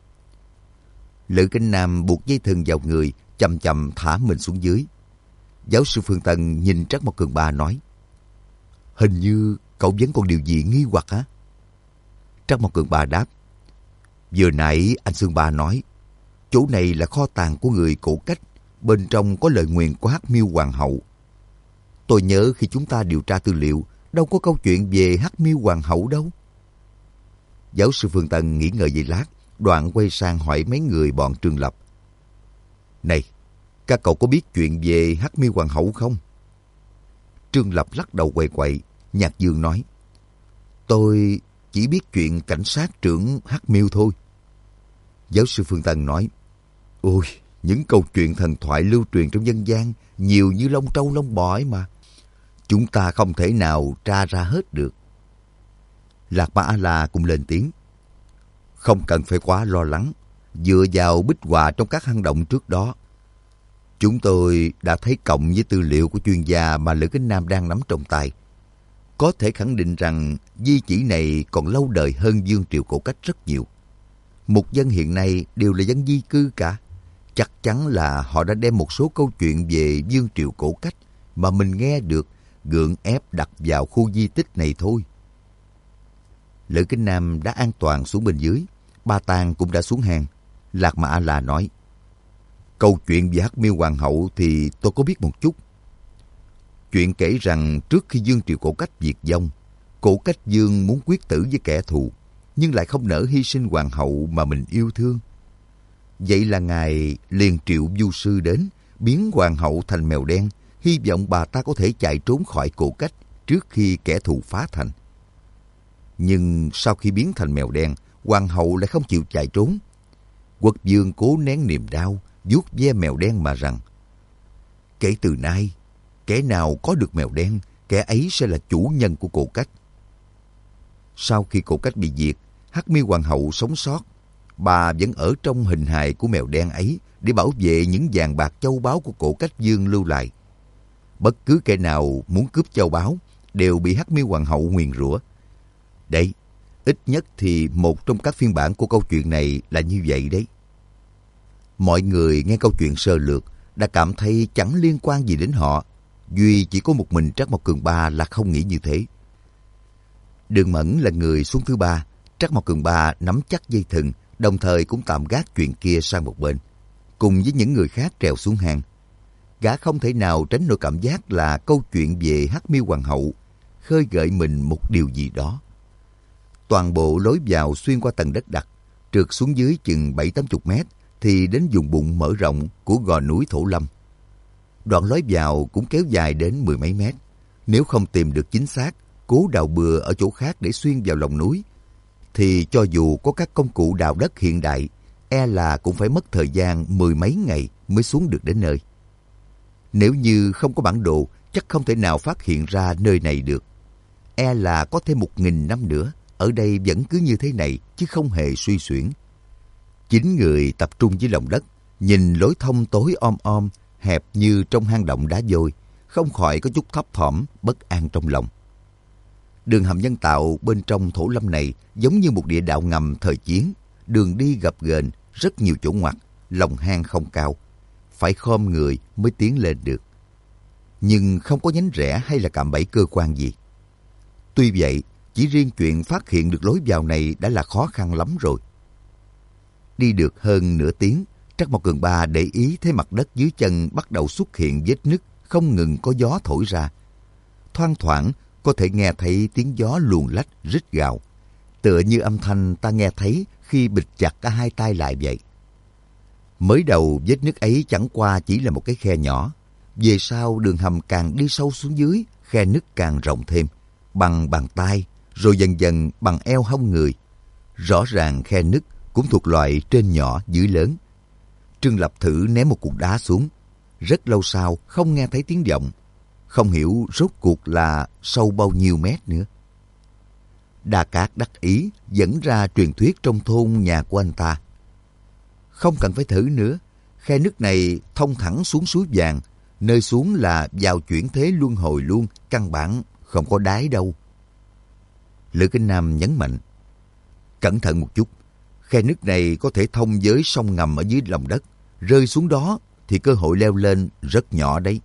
Lữ Cánh Nam buộc dây thừng vào người, chậm chậm thả mình xuống dưới. Giáo sư Phương Tân nhìn Trắc Mộc Cường Ba nói, hình như cậu vẫn còn điều gì nghi hoặc hả? Trắc Mộc Cường Ba đáp, vừa nãy anh Xương Ba nói, chỗ này là kho tàng của người Cổ Cách, bên trong có lời nguyền của Hắc Miêu Hoàng hậu. Tôi nhớ khi chúng ta điều tra tư liệu, đâu có câu chuyện về Hắc Miêu Hoàng hậu đâu. Giáo sư Phương Tân nghĩ ngợi giây lát, đoạn quay sang hỏi mấy người bọn Trương Lập. Này, các cậu có biết chuyện về Hắc Miêu Hoàng hậu không? Trương Lập lắc đầu quậy quậy. Nhạc Dương nói, tôi chỉ biết chuyện cảnh sát trưởng Hắc Miêu thôi. Giáo sư Phương Tân nói, ôi, những câu chuyện thần thoại lưu truyền trong dân gian nhiều như lông trâu lông bò ấy mà. Chúng ta không thể nào tra ra hết được. Lạc Ma A-la cũng lên tiếng, không cần phải quá lo lắng. Dựa vào bích họa trong các hang động trước đó, chúng tôi đã thấy cộng với tư liệu của chuyên gia mà Lữ Cánh Nam đang nắm trong tay, có thể khẳng định rằng di chỉ này còn lâu đời hơn vương triều Cổ Cách rất nhiều. Mục dân hiện nay đều là dân di cư cả. Chắc chắn là họ đã đem một số câu chuyện về vương triều Cổ Cách mà mình nghe được gượng ép đặt vào khu di tích này thôi. Lữ Cánh Nam đã an toàn xuống bên dưới. Ba Tàng cũng đã xuống hang. Lạc Ma A-la nói, câu chuyện về Hắc Miêu Hoàng hậu thì tôi có biết một chút. Chuyện kể rằng trước khi vương triều Cổ Cách diệt vong, Cổ Cách vương muốn quyết tử với kẻ thù, nhưng lại không nỡ hy sinh hoàng hậu mà mình yêu thương. Vậy là ngài liền triệu vu sư đến, biến hoàng hậu thành mèo đen, hy vọng bà ta có thể chạy trốn khỏi Cổ Cách trước khi kẻ thù phá thành. Nhưng sau khi biến thành mèo đen, hoàng hậu lại không chịu chạy trốn. Quốc vương cố nén niềm đau, vuốt ve mèo đen mà rằng, kể từ nay, kẻ nào có được mèo đen, kẻ ấy sẽ là chủ nhân của Cổ Cách. Sau khi Cổ Cách bị diệt, Hắc Miêu Hoàng hậu sống sót. Bà vẫn ở trong hình hài của mèo đen ấy để bảo vệ những vàng bạc châu báu của Cổ Cách vương lưu lại. Bất cứ kẻ nào muốn cướp châu báu đều bị Hắc Miêu Hoàng hậu nguyền rủa. Đấy, ít nhất thì một trong các phiên bản của câu chuyện này là như vậy đấy. Mọi người nghe câu chuyện sơ lược đã cảm thấy chẳng liên quan gì đến họ. Duy chỉ có một mình Trắc Mộc Cường Ba là không nghĩ như thế. Đường Mẫn là người xuống thứ ba. Trắc Mộc Cường Ba nắm chắc dây thừng, đồng thời cũng tạm gác chuyện kia sang một bên, cùng với những người khác trèo xuống hang. Gã không thể nào tránh nổi cảm giác là câu chuyện về Hắc Miêu Hoàng hậu khơi gợi mình một điều gì đó. Toàn bộ lối vào xuyên qua tầng đất đặc, trượt xuống dưới chừng 70-80 mét thì đến vùng bụng mở rộng của gò núi Thổ Lâm. Đoạn lối vào cũng kéo dài đến 10 mấy mét. Nếu không tìm được chính xác, cố đào bừa ở chỗ khác để xuyên vào lòng núi, thì cho dù có các công cụ đào đất hiện đại, e là cũng phải mất thời gian 10 mấy ngày mới xuống được đến nơi. Nếu như không có bản đồ, chắc không thể nào phát hiện ra nơi này được. E là có thêm 1000 năm nữa, ở đây vẫn cứ như thế này, chứ không hề suy xuyển. 9 người tập trung dưới lòng đất, nhìn lối thông tối om om, hẹp như trong hang động đá vôi, không khỏi có chút thấp thỏm, bất an trong lòng. Đường hầm nhân tạo bên trong Thổ Lâm này giống như một địa đạo ngầm thời chiến, đường đi gập ghềnh, rất nhiều chỗ ngoặt, lòng hang không cao, phải khom người mới tiến lên được. Nhưng không có nhánh rẽ hay là cạm bẫy cơ quan gì. Tuy vậy, chỉ riêng chuyện phát hiện được lối vào này đã là khó khăn lắm rồi. Đi được hơn nửa tiếng, Trắc Mộc Cường Ba để ý thấy mặt đất dưới chân bắt đầu xuất hiện vết nứt, không ngừng có gió thổi ra. Thoang thoảng có thể nghe thấy tiếng gió luồn lách rít gào, tựa như âm thanh ta nghe thấy khi bịt chặt cả hai tay lại vậy. Mới đầu vết nứt ấy chẳng qua chỉ là một cái khe nhỏ. Về sau đường hầm càng đi sâu xuống dưới, khe nứt càng rộng thêm, bằng bàn tay, rồi dần dần bằng eo hông người. Rõ ràng khe nứt cũng thuộc loại trên nhỏ dưới lớn. Trương Lập thử ném một cục đá xuống. Rất lâu sau không nghe thấy tiếng vọng. Không hiểu rốt cuộc là sâu bao nhiêu mét nữa. Đa Cát đắc ý dẫn ra truyền thuyết trong thôn nhà của anh ta. Không cần phải thử nữa. Khe nứt này thông thẳng xuống suối vàng. Nơi xuống là vào chuyển thế luân hồi luôn. Căn bản không có đáy đâu. Lữ Kinh Nam nhấn mạnh. Cẩn thận một chút. Khe nứt này có thể thông với sông ngầm ở dưới lòng đất. Rơi xuống đó thì cơ hội leo lên rất nhỏ đấy.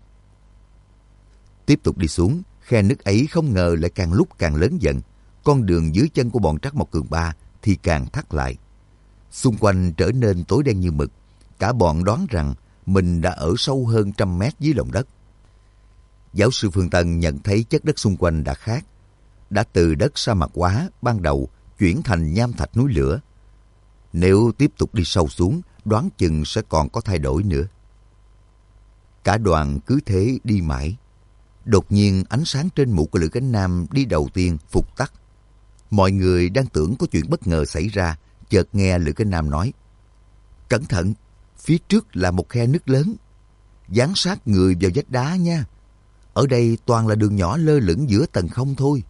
Tiếp tục đi xuống, khe nứt ấy không ngờ lại càng lúc càng lớn dần. Con đường dưới chân của bọn Trắc Mộc Cường Ba thì càng thắt lại. Xung quanh trở nên tối đen như mực. Cả bọn đoán rằng mình đã ở sâu hơn 100 mét dưới lòng đất. Giáo sư Phương Tân nhận thấy chất đất xung quanh đã khác. Đã từ đất sa mạc hóa ban đầu chuyển thành nham thạch núi lửa. Nếu tiếp tục đi sâu xuống, đoán chừng sẽ còn có thay đổi nữa. Cả đoàn cứ thế đi mãi. Đột nhiên ánh sáng trên mũ của Lữ Cánh Nam đi đầu tiên phục tắt. Mọi người đang tưởng có chuyện bất ngờ xảy ra, chợt nghe Lữ Cánh Nam nói: Cẩn thận, phía trước là một khe nứt lớn. Dán sát người vào vách đá nha. Ở đây toàn là đường nhỏ lơ lửng giữa tầng không thôi.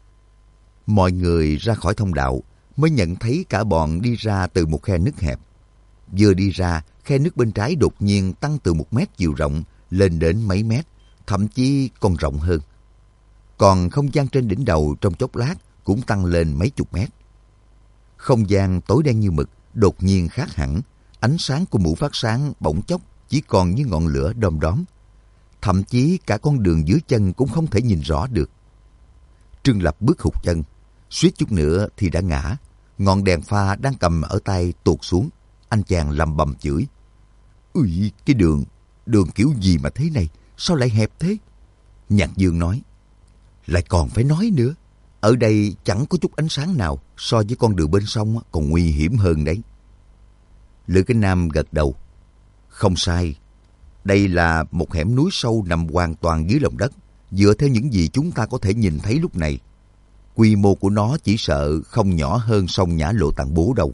Mọi người ra khỏi thông đạo mới nhận thấy cả bọn đi ra từ một khe nứt hẹp. Vừa đi ra, khe nứt bên trái đột nhiên tăng từ 1 mét chiều rộng lên đến mấy mét, thậm chí còn rộng hơn. Còn không gian trên đỉnh đầu trong chốc lát cũng tăng lên mấy chục mét. Không gian tối đen như mực, đột nhiên khác hẳn. Ánh sáng của mũ phát sáng bỗng chốc chỉ còn như ngọn lửa đom đóm. Thậm chí cả con đường dưới chân cũng không thể nhìn rõ được. Trương Lập bước hụt chân, suýt chút nữa thì đã ngã. Ngọn đèn pha đang cầm ở tay tuột xuống. Anh chàng lầm bầm chửi: Ui, cái đường kiểu gì mà thế này, sao lại hẹp thế? Nhạc Dương nói: Lại còn phải nói nữa, ở đây chẳng có chút ánh sáng nào, so với con đường bên sông còn nguy hiểm hơn đấy. Lữ Kinh Nam gật đầu: Không sai, đây là một hẻm núi sâu nằm hoàn toàn dưới lòng đất. Dựa theo những gì chúng ta có thể nhìn thấy lúc này, quy mô của nó chỉ sợ không nhỏ hơn sông Nhã Lộ Tạng Bố đâu.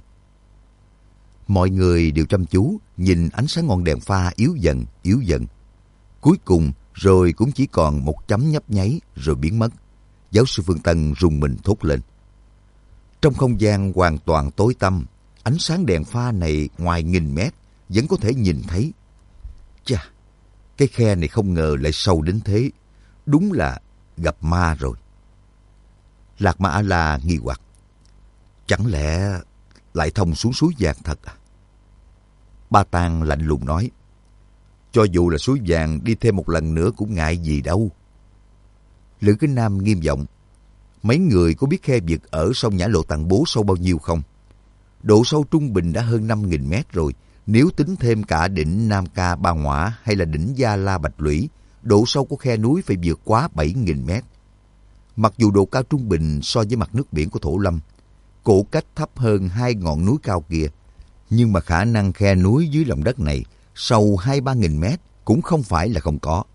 Mọi người đều chăm chú nhìn ánh sáng ngọn đèn pha yếu dần, yếu dần. Cuối cùng rồi cũng chỉ còn một chấm nhấp nháy rồi biến mất. Giáo sư Phương Tân rùng mình thốt lên. Trong không gian hoàn toàn tối tăm, ánh sáng đèn pha này ngoài nghìn mét vẫn có thể nhìn thấy. Chà, cái khe này không ngờ lại sâu đến thế. Đúng là gặp ma rồi. Lạc Ma A-la nghi hoặc: Chẳng lẽ lại thông xuống suối vàng thật à? Ba Tàng lạnh lùng nói: Cho dù là suối vàng đi thêm một lần nữa cũng ngại gì đâu. Lữ Kinh Nam nghiêm giọng: Mấy người có biết khe vực ở sông Nhã Lộ Tạng Bố sâu bao nhiêu không? Độ sâu trung bình đã hơn 5.000 mét rồi. Nếu tính thêm cả đỉnh Nam Ca Ba Ngõa hay là đỉnh Gia La Bạch Lũy, độ sâu của khe núi phải vượt quá 7.000 mét. Mặc dù độ cao trung bình so với mặt nước biển của Thổ Lâm, Cổ Cách thấp hơn 2 ngọn núi cao kia, nhưng mà khả năng khe núi dưới lòng đất này sâu 2-3 nghìn mét cũng không phải là không có.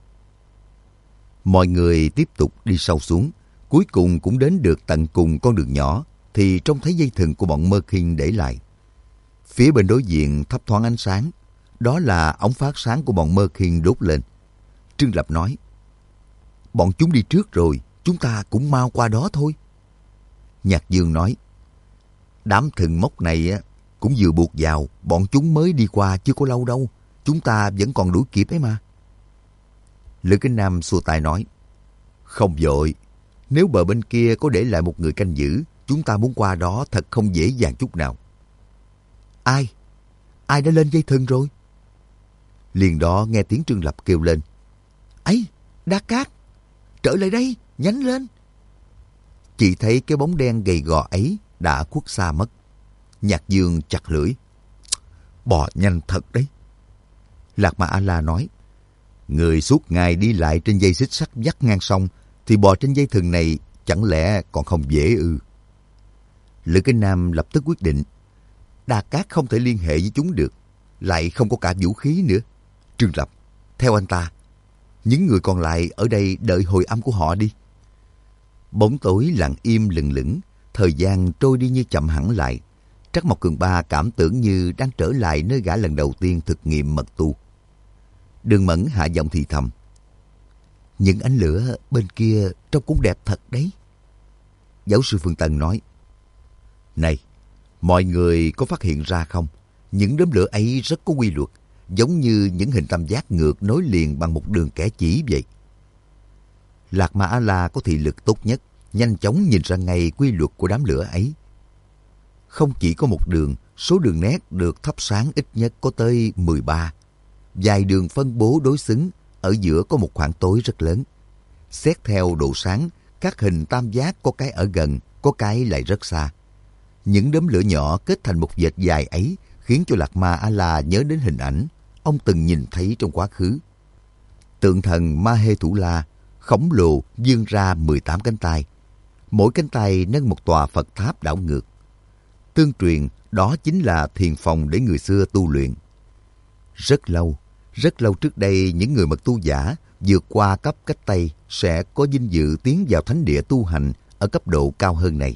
Mọi người tiếp tục đi sâu xuống, cuối cùng cũng đến được tận cùng con đường nhỏ, thì trông thấy dây thừng của bọn Mơ Kinh để lại. Phía bên đối diện thấp thoáng ánh sáng, đó là ống phát sáng của bọn Mơ Kinh đốt lên. Trương Lập nói: Bọn chúng đi trước rồi, chúng ta cũng mau qua đó thôi. Nhạc Dương nói: Đám thừng mốc này cũng vừa buộc vào, bọn chúng mới đi qua chưa có lâu đâu, chúng ta vẫn còn đuổi kịp ấy mà. Lữ Kinh Nam xua tay nói: Không vội, nếu bờ bên kia có để lại một người canh giữ, chúng ta muốn qua đó thật không dễ dàng chút nào. Ai? ai đã lên dây thừng rồi? Liền đó nghe tiếng Trương Lập kêu lên. Ấy, Đa Cát, trở lại đây, nhanh lên. Chỉ thấy cái bóng đen gầy gò ấy đã khuất xa mất. Nhạc Dương chặt lưỡi. Bò nhanh thật đấy. Lạc Ma A-la nói. Người suốt ngày đi lại trên dây xích sắt dắt ngang sông, thì bò trên dây thừng này chẳng lẽ còn không dễ ư? Lữ Kinh Nam lập tức quyết định. Đa Cát không thể liên hệ với chúng được, lại không có cả vũ khí nữa. Trương Lập, theo anh ta. Những người còn lại ở đây đợi hồi âm của họ đi. Bóng tối lặng im lừng lững, thời gian trôi đi như chậm hẳn lại. Trắc Mộc Cường Ba cảm tưởng như đang trở lại nơi gã lần đầu tiên thực nghiệm mật tu. Đường Mẫn hạ giọng thì thầm. Những ánh lửa bên kia trông cũng đẹp thật đấy. Giáo sư Phương Tân nói. Này, mọi người có phát hiện ra không? Những đốm lửa ấy rất có quy luật, giống như những hình tam giác ngược nối liền bằng một đường kẻ chỉ vậy. Lạc Ma A-la có thị lực tốt nhất, nhanh chóng nhìn ra ngay quy luật của đám lửa ấy. Không chỉ có một đường, số đường nét được thắp sáng ít nhất có tới 13. Vài đường phân bố đối xứng, ở giữa có một khoảng tối rất lớn. Xét theo độ sáng, các hình tam giác có cái ở gần, có cái lại rất xa. Những đốm lửa nhỏ kết thành một vệt dài ấy khiến cho Lạc Ma A-la nhớ đến hình ảnh ông từng nhìn thấy trong quá khứ. Tượng thần Ma Hê Thủ La khổng lồ vươn ra 18 cánh tay. Mỗi cánh tay nâng một tòa Phật tháp đảo ngược. Tương truyền đó chính là thiền phòng để người xưa tu luyện. Rất lâu trước đây, những người mật tu giả vượt qua cấp cách Tây sẽ có vinh dự tiến vào thánh địa tu hành ở cấp độ cao hơn này.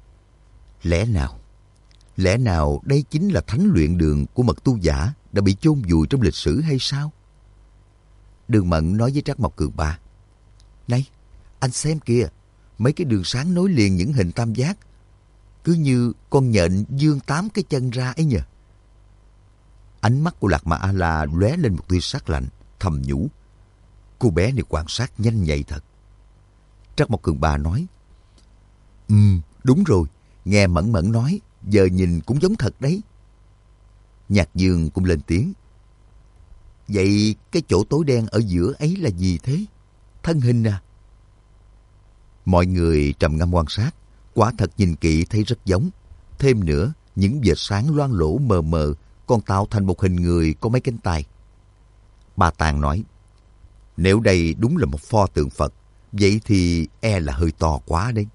Lẽ nào đây chính là thánh luyện đường của mật tu giả đã bị chôn vùi trong lịch sử hay sao? Đường Mẫn nói với Trác Mộc Cường Ba. Này, anh xem kìa, mấy cái đường sáng nối liền những hình tam giác, cứ như con nhện vươn 8 cái chân ra ấy nhờ. Ánh mắt của Lạc Ma A-la lóe lên một tia sắc lạnh, thầm nhủ. Cô bé này quan sát nhanh nhạy thật. Trác Mộc Cường Ba nói. Đúng rồi, nghe Mẫn Mẫn nói, giờ nhìn cũng giống thật đấy. Nhạc Dương cũng lên tiếng. Vậy cái chỗ tối đen ở giữa ấy là gì thế? Thân hình à? Mọi người trầm ngâm quan sát, quả thật nhìn kỹ thấy rất giống. Thêm nữa, những vệt sáng loang lổ mờ mờ còn tạo thành một hình người có mấy cánh tay. Ba Tàng nói, nếu đây đúng là một pho tượng Phật, vậy thì e là hơi to quá đấy.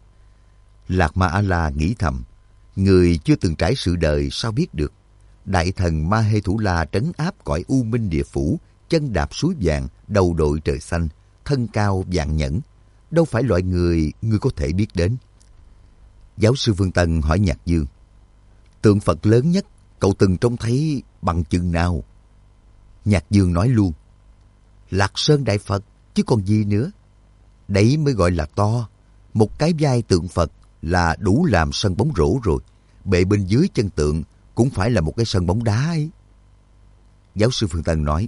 Lạc Ma A-la nghĩ thầm, người chưa từng trải sự đời sao biết được. Đại thần Ma Hê Thủ La trấn áp cõi u minh địa phủ, chân đạp suối vàng, đầu đội trời xanh, thân cao vạn nhẫn, đâu phải loại người có thể biết đến. Giáo sư Phương Tân hỏi Nhạc Dương, tượng Phật lớn nhất cậu từng trông thấy bằng chừng nào? Nhạc Dương nói luôn, Lạc Sơn Đại Phật chứ còn gì nữa. Đấy mới gọi là to. Một cái vai tượng Phật là đủ làm sân bóng rổ rồi. Bệ bên dưới chân tượng cũng phải là một cái sân bóng đá ấy. Giáo sư Phương Tân nói,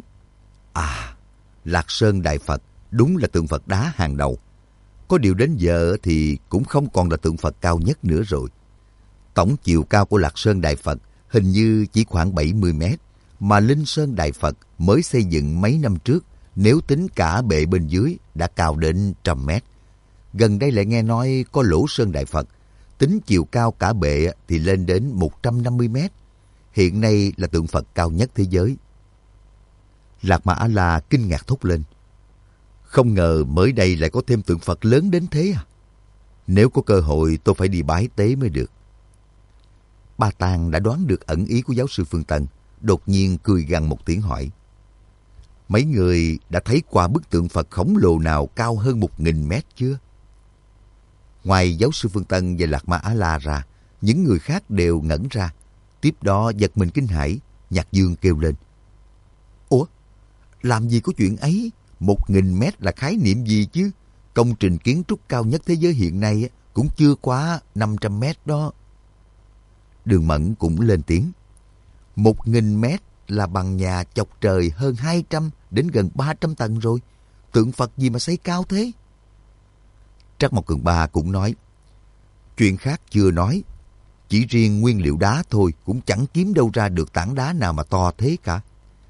Lạc Sơn Đại Phật đúng là tượng Phật đá hàng đầu. Có điều đến giờ thì cũng không còn là tượng Phật cao nhất nữa rồi. Tổng chiều cao của Lạc Sơn Đại Phật hình như chỉ khoảng 70 mét, mà Linh Sơn Đại Phật mới xây dựng mấy năm trước, nếu tính cả bệ bên dưới đã cao đến 100 mét. Gần đây lại nghe nói có Lỗ Sơn Đại Phật, tính chiều cao cả bệ thì lên đến 150 mét. Hiện nay là tượng Phật cao nhất thế giới. Lạc Ma A-la kinh ngạc thốt lên. Không ngờ mới đây lại có thêm tượng Phật lớn đến thế à? Nếu có cơ hội tôi phải đi bái tế mới được. Ba Tàng đã đoán được ẩn ý của giáo sư Phương Tân, đột nhiên cười gằn một tiếng hỏi. Mấy người đã thấy qua bức tượng Phật khổng lồ nào cao hơn 1000 mét chưa? Ngoài giáo sư Phương Tân và Lạc Ma A-la ra, những người khác đều ngẩn ra. Tiếp đó giật mình kinh hãi, Nhạc Dương kêu lên. Ủa? Làm gì có chuyện ấy? 1000 mét là khái niệm gì chứ? Công trình kiến trúc cao nhất thế giới hiện nay cũng chưa quá 500 mét đó. Đường Mẫn cũng lên tiếng. 1000 mét là bằng nhà chọc trời hơn 200 đến gần 300 tầng rồi. Tượng Phật gì mà xây cao thế? Trác Mộc Cường Ba cũng nói. Chuyện khác chưa nói. Chỉ riêng nguyên liệu đá thôi cũng chẳng kiếm đâu ra được tảng đá nào mà to thế cả.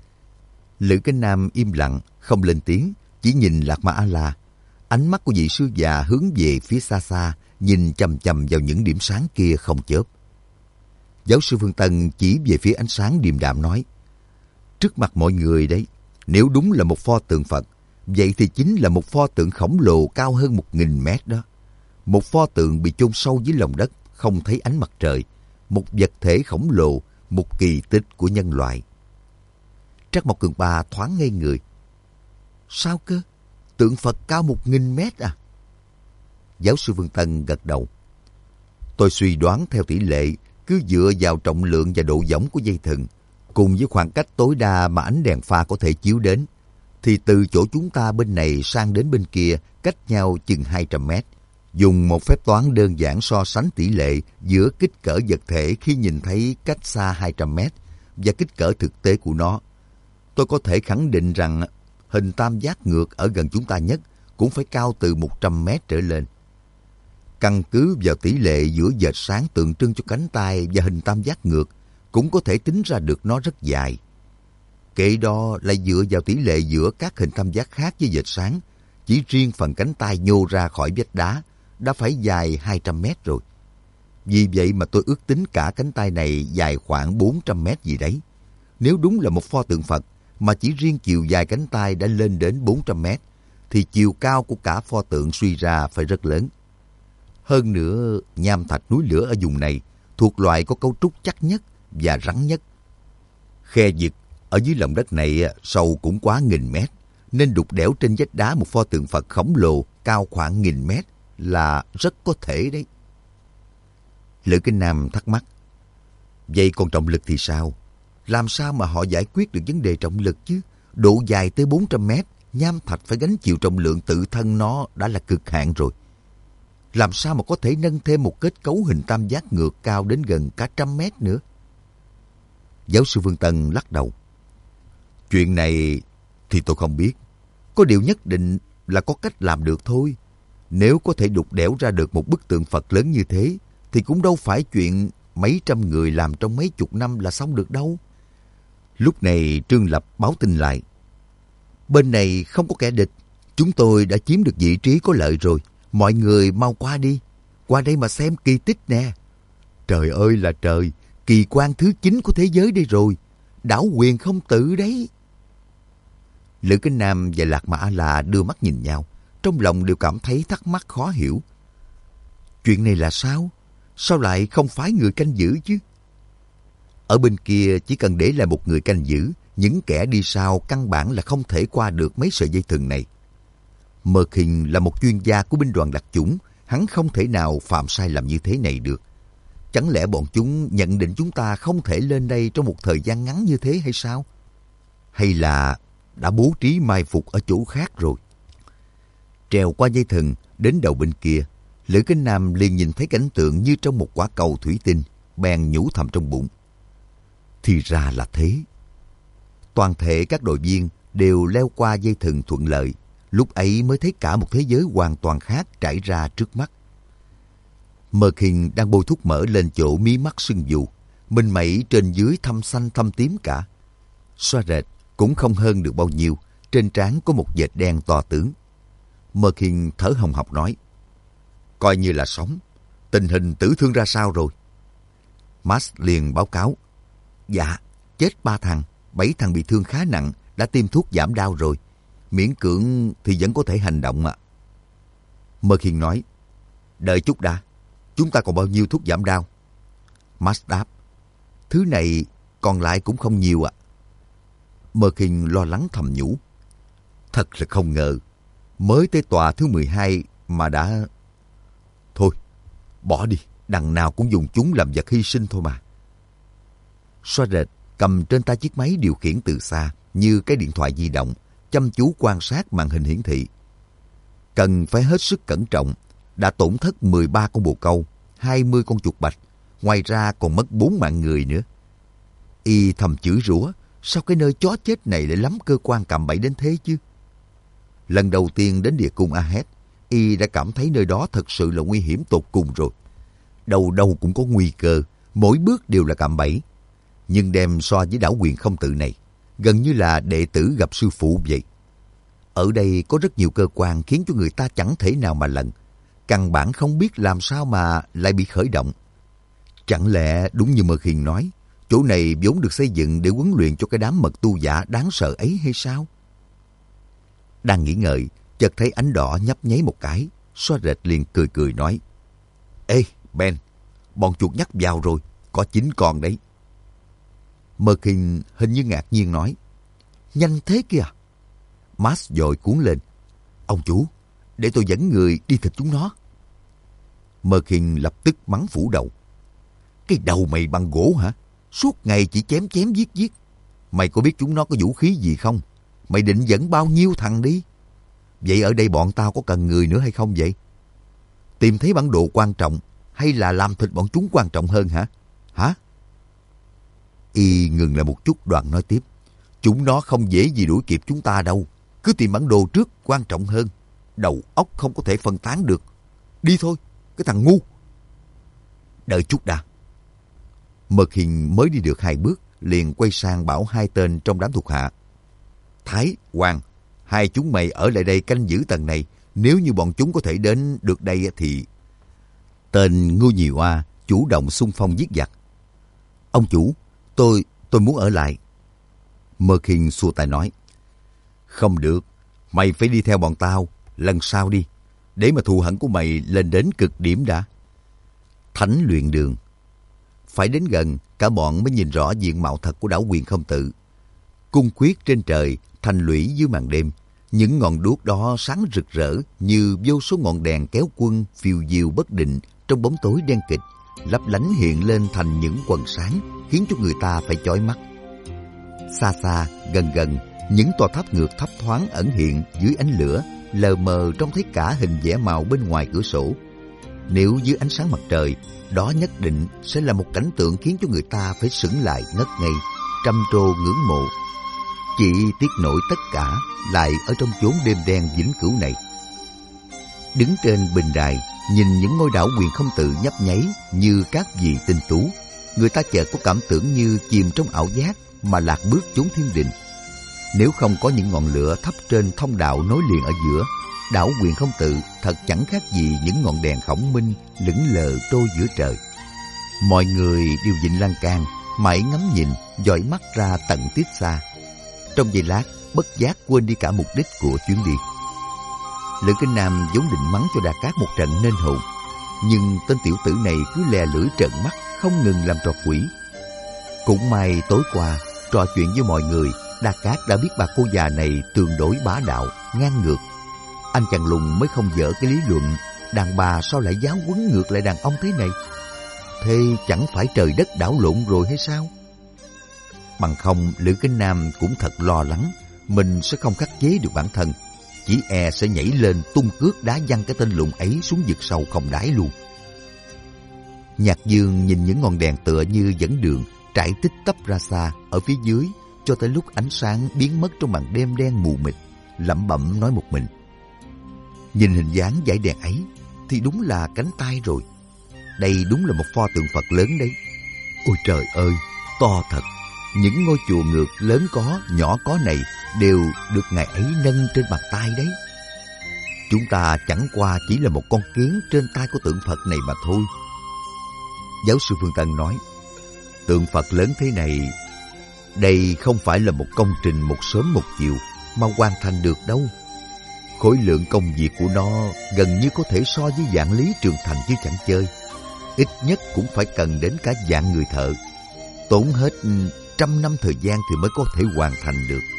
Lữ Cái Nam im lặng, không lên tiếng, chỉ nhìn Lạc Ma A-la. Ánh mắt của vị sư già hướng về phía xa xa, nhìn chằm chằm vào những điểm sáng kia không chớp. Giáo sư Phương Tân chỉ về phía ánh sáng điềm đạm nói, trước mặt mọi người đấy, nếu đúng là một pho tượng Phật, vậy thì chính là một pho tượng khổng lồ cao hơn 1000 mét đó. Một pho tượng bị chôn sâu dưới lòng đất, không thấy ánh mặt trời. Một vật thể khổng lồ, một kỳ tích của nhân loại. Trắc Mộc Cường Ba thoáng ngây người. Sao cơ? Tượng Phật cao 1000 mét à? Giáo sư Phương Tân gật đầu. Tôi suy đoán theo tỷ lệ, cứ dựa vào trọng lượng và độ dõng của dây thừng, cùng với khoảng cách tối đa mà ánh đèn pha có thể chiếu đến, thì từ chỗ chúng ta bên này sang đến bên kia cách nhau chừng 200 mét. Dùng một phép toán đơn giản so sánh tỷ lệ giữa kích cỡ vật thể khi nhìn thấy cách xa 200 mét và kích cỡ thực tế của nó, tôi có thể khẳng định rằng hình tam giác ngược ở gần chúng ta nhất cũng phải cao từ 100 mét trở lên. Căn cứ vào tỷ lệ giữa vệt sáng tượng trưng cho cánh tay và hình tam giác ngược, cũng có thể tính ra được nó rất dài. Kệ đó lại dựa vào tỷ lệ giữa các hình tam giác khác với vệt sáng, chỉ riêng phần cánh tay nhô ra khỏi vách đá đã phải dài 200 mét rồi. Vì vậy mà tôi ước tính cả cánh tay này dài khoảng 400 mét gì đấy. Nếu đúng là một pho tượng Phật mà chỉ riêng chiều dài cánh tay đã lên đến 400 mét, thì chiều cao của cả pho tượng suy ra phải rất lớn. Hơn nữa, nham thạch núi lửa ở vùng này thuộc loại có cấu trúc chắc nhất và rắn nhất. Khe vực ở dưới lòng đất này sâu cũng quá 1000 mét, nên đục đẽo trên vách đá một pho tượng Phật khổng lồ cao khoảng 1000 mét là rất có thể đấy. Lữ Kinh Nam thắc mắc. Vậy còn trọng lực thì sao? Làm sao mà họ giải quyết được vấn đề trọng lực chứ? Độ dài tới 400 mét, nham thạch phải gánh chịu trọng lượng tự thân nó đã là cực hạn rồi. Làm sao mà có thể nâng thêm một kết cấu hình tam giác ngược cao đến gần cả 100 mét nữa? Giáo sư Phương Tân lắc đầu. Chuyện này thì tôi không biết. Có điều nhất định là có cách làm được thôi. Nếu có thể đục đẽo ra được một bức tượng Phật lớn như thế, thì cũng đâu phải chuyện mấy trăm người làm trong mấy chục năm là xong được đâu. Lúc này Trương Lập báo tin lại. Bên này không có kẻ địch. Chúng tôi đã chiếm được vị trí có lợi rồi. Mọi người mau qua đi. Qua đây mà xem kỳ tích nè. Trời ơi là trời. Kỳ quan thứ 9 của thế giới đây rồi. Đảo Quyền Không Tự đấy. Lữ Kinh Nam và Lạc Ma A-la đưa mắt nhìn nhau. Trong lòng đều cảm thấy thắc mắc khó hiểu. Chuyện này là sao? Sao lại không phái người canh giữ chứ? Ở bên kia chỉ cần để lại một người canh giữ, những kẻ đi sau căn bản là không thể qua được mấy sợi dây thừng này. Mơ Khinh là một chuyên gia của binh đoàn đặc chủng, hắn không thể nào phạm sai lầm như thế này được. Chẳng lẽ bọn chúng nhận định chúng ta không thể lên đây trong một thời gian ngắn như thế hay sao? Hay là đã bố trí mai phục ở chỗ khác rồi? Trèo qua dây thừng, đến đầu bên kia, Lữ Kinh Nam liền nhìn thấy cảnh tượng như trong một quả cầu thủy tinh, bèn nhủ thầm trong bụng. Thì ra là thế. Toàn thể các đội viên đều leo qua dây thừng thuận lợi, lúc ấy mới thấy cả một thế giới hoàn toàn khác trải ra trước mắt. Mơ Khinh đang bôi thuốc mỡ lên chỗ mí mắt sưng vù, mình mẩy trên dưới thâm xanh thâm tím cả. Xoa rệt cũng không hơn được bao nhiêu, trên trán có một vệt đen to tướng. Mơ Khinh thở hồng hộc nói, coi như là sống. Tình hình tử thương ra sao rồi? Max liền báo cáo, dạ, chết 3 thằng, 7 thằng bị thương khá nặng, đã tiêm thuốc giảm đau rồi. Miễn cưỡng thì vẫn có thể hành động ạ. Mơ Khinh nói, đợi chút đã, chúng ta còn bao nhiêu thuốc giảm đau? Max đáp, thứ này còn lại cũng không nhiều ạ. Mơ Khinh lo lắng thầm nhủ, thật là không ngờ, mới tới tòa thứ 12 mà đã... Thôi, bỏ đi, đằng nào cũng dùng chúng làm vật hy sinh thôi mà. Xoa rệt cầm trên tay chiếc máy điều khiển từ xa như cái điện thoại di động, chăm chú quan sát màn hình hiển thị. Cần phải hết sức cẩn trọng, đã tổn thất 13 con bồ câu, 20 con chuột bạch, ngoài ra còn mất 4 mạng người nữa. Y thầm chửi rủa, sao cái nơi chó chết này lại lắm cơ quan cạm bẫy đến thế chứ? Lần đầu tiên đến địa cung Ahed, Y đã cảm thấy nơi đó thật sự là nguy hiểm tột cùng rồi. Đâu đâu cũng có nguy cơ, mỗi bước đều là cạm bẫy. Nhưng đem so với đảo Quyền Không Tự này, gần như là đệ tử gặp sư phụ vậy. Ở đây có rất nhiều cơ quan khiến cho người ta chẳng thể nào mà lần. Căn bản không biết làm sao mà lại bị khởi động. Chẳng lẽ đúng như Mơ Khiên nói, chỗ này vốn được xây dựng để huấn luyện cho cái đám mật tu giả đáng sợ ấy hay sao? Đang nghĩ ngợi, chợt thấy ánh đỏ nhấp nháy một cái, Xóa Rệt liền cười cười nói: Ê, Ben, bọn chuột nhắt vào rồi, có 9 con đấy. Mơ Khiên hình như ngạc nhiên nói: Nhanh thế kìa. Max vội cuốn lên: Ông chủ, để tôi dẫn người đi thịt chúng nó. Mơ Khiên lập tức mắng phủ đầu: Cái đầu mày bằng gỗ hả? Suốt ngày chỉ chém chém giết giết. Mày có biết chúng nó có vũ khí gì không? Mày định dẫn bao nhiêu thằng đi? Vậy ở đây bọn tao có cần người nữa hay không vậy? Tìm thấy bản đồ quan trọng hay là làm thịt bọn chúng quan trọng hơn hả? Hả? Y ngừng lại một chút đoạn nói tiếp: Chúng nó không dễ gì đuổi kịp chúng ta đâu. Cứ tìm bản đồ trước quan trọng hơn. Đầu óc không có thể phân tán được. Đi thôi, cái thằng ngu. Đợi chút đã. Mơ Khiên mới đi được 2 bước, liền quay sang bảo 2 tên trong đám thuộc hạ: Thái, Hoàng, 2 chúng mày ở lại đây canh giữ tầng này. Nếu như bọn chúng có thể đến được đây thì... Tên Ngô Nhì Oa chủ động xung phong giết giặc: Ông chủ, tôi muốn ở lại. Mơ Khiên xua tay nói: Không được, mày phải đi theo bọn tao. Lần sau đi, để mà thù hận của mày lên đến cực điểm đã. Thánh luyện đường. Phải đến gần, cả bọn mới nhìn rõ diện mạo thật của đảo Quyền Không Tự. Cung quyết trên trời, thành lũy dưới màn đêm. Những ngọn đuốc đó sáng rực rỡ như vô số ngọn đèn kéo quân phiêu diêu bất định trong bóng tối đen kịt, lấp lánh hiện lên thành những quầng sáng, khiến cho người ta phải chói mắt. Xa xa, gần gần, những tòa tháp ngược thấp thoáng ẩn hiện dưới ánh lửa, lờ mờ trông thấy cả hình vẽ màu bên ngoài cửa sổ. Nếu dưới ánh sáng mặt trời, đó nhất định sẽ là một cảnh tượng khiến cho người ta phải sững lại ngất ngây, trầm trồ ngưỡng mộ. Chỉ tiếc nổi tất cả lại ở trong chốn đêm đen vĩnh cửu này. Đứng trên bình đài, nhìn những ngôi đảo Quyền Không Tự nhấp nháy như các vì tinh tú, người ta chợt có cảm tưởng như chìm trong ảo giác mà lạc bước chốn thiên đình. Nếu không có những ngọn lửa thắp trên thông đạo nối liền ở giữa, đảo Quyền Không Tự thật chẳng khác gì những ngọn đèn khổng minh lững lờ trôi giữa trời. Mọi người đều vịn lan can, mãi ngắm nhìn, dõi mắt ra tận tiết xa. Trong giây lát, bất giác quên đi cả mục đích của chuyến đi. Lữ Kinh Nam vốn định mắng cho Đa Cát một trận nên hồn, nhưng tên tiểu tử này cứ lè lưỡi trợn mắt, không ngừng làm trò quỷ. Cũng may tối qua trò chuyện với mọi người, Đa Cát đã biết bà cô già này tương đối bá đạo, ngang ngược. Anh chàng lùn mới không dở cái lý luận đàn bà sao lại giáo huấn ngược lại đàn ông thế này. Thế chẳng phải trời đất đảo lộn rồi hay sao? Bằng không, Lữ Kinh Nam cũng thật lo lắng mình sẽ không khắc chế được bản thân, chỉ e sẽ nhảy lên tung cước đá văng cái tên lùn ấy xuống vực sâu không đáy luôn. Nhạc Dương nhìn những ngọn đèn tựa như dẫn đường trải tích tắp ra xa ở phía dưới, cho tới lúc ánh sáng biến mất trong màn đêm đen mù mịt, lẩm bẩm nói một mình: Nhìn hình dáng dải đèn ấy thì đúng là cánh tay rồi. Đây đúng là một pho tượng Phật lớn đấy. Ôi trời ơi, to thật. Những ngôi chùa ngược lớn có, nhỏ có này đều được ngài ấy nâng trên bàn tay đấy. Chúng ta chẳng qua chỉ là một con kiến trên tay của tượng Phật này mà thôi. Giáo sư Phương Tân nói: Tượng Phật lớn thế này, đây không phải là một công trình một sớm một chiều mà hoàn thành được đâu. Khối lượng công việc của nó gần như có thể so với Vạn Lý Trường Thành chứ chẳng chơi. Ít nhất cũng phải cần đến cả vạn người thợ, tốn hết 100 năm thời gian thì mới có thể hoàn thành được.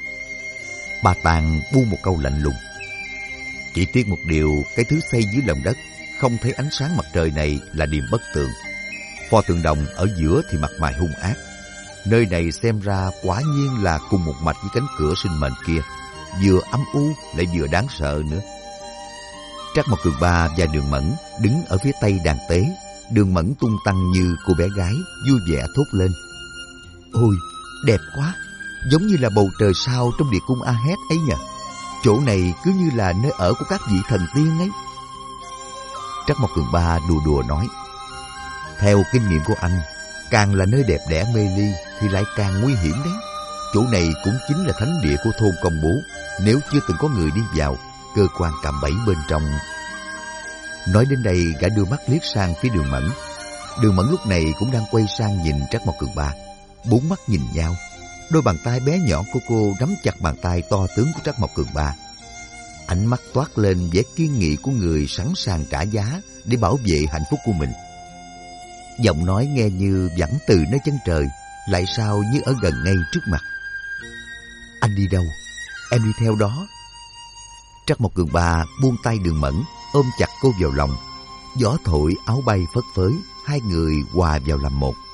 Bà Tàng buông một câu lạnh lùng: Chỉ tiếc một điều, cái thứ xây dưới lòng đất không thấy ánh sáng mặt trời này là điềm bất tường. Pho tượng đồng ở giữa thì mặt mày hung ác. Nơi này xem ra quả nhiên là cùng một mạch với cánh cửa sinh mệnh kia, vừa âm u lại vừa đáng sợ nữa. Trác Mộc Cường Ba và Đường Mẫn đứng ở phía tây đàn tế. Đường Mẫn tung tăng như cô bé gái, vui vẻ thốt lên: Ôi, đẹp quá, giống như là bầu trời sao trong địa cung A-hét ấy nhỉ. Chỗ này cứ như là nơi ở của các vị thần tiên ấy. Trác Mộc Cường Ba đùa đùa nói: Theo kinh nghiệm của anh, càng là nơi đẹp đẽ mê ly thì lại càng nguy hiểm đấy. Chỗ này cũng chính là thánh địa của thôn Công Bố. Nếu chưa từng có người đi vào, cơ quan cạm bẫy bên trong. Nói đến đây, gã đưa mắt liếc sang phía Đường Mẫn. Đường Mẫn lúc này cũng đang quay sang nhìn Trác Mộc Cường Ba. Bốn mắt nhìn nhau, đôi bàn tay bé nhỏ của cô nắm chặt bàn tay to tướng của Trác Mộc Cường Ba. Ánh mắt toát lên vẻ kiên nghị của người sẵn sàng trả giá để bảo vệ hạnh phúc của mình. Giọng nói nghe như vẳng từ nơi chân trời, lại sao như ở gần ngay trước mặt. Anh đi đâu? Em đi theo đó. Trác Mộc Cường Ba buông tay Đường Mẫn, ôm chặt cô vào lòng. Gió thổi áo bay phất phới, hai người hòa vào làm một.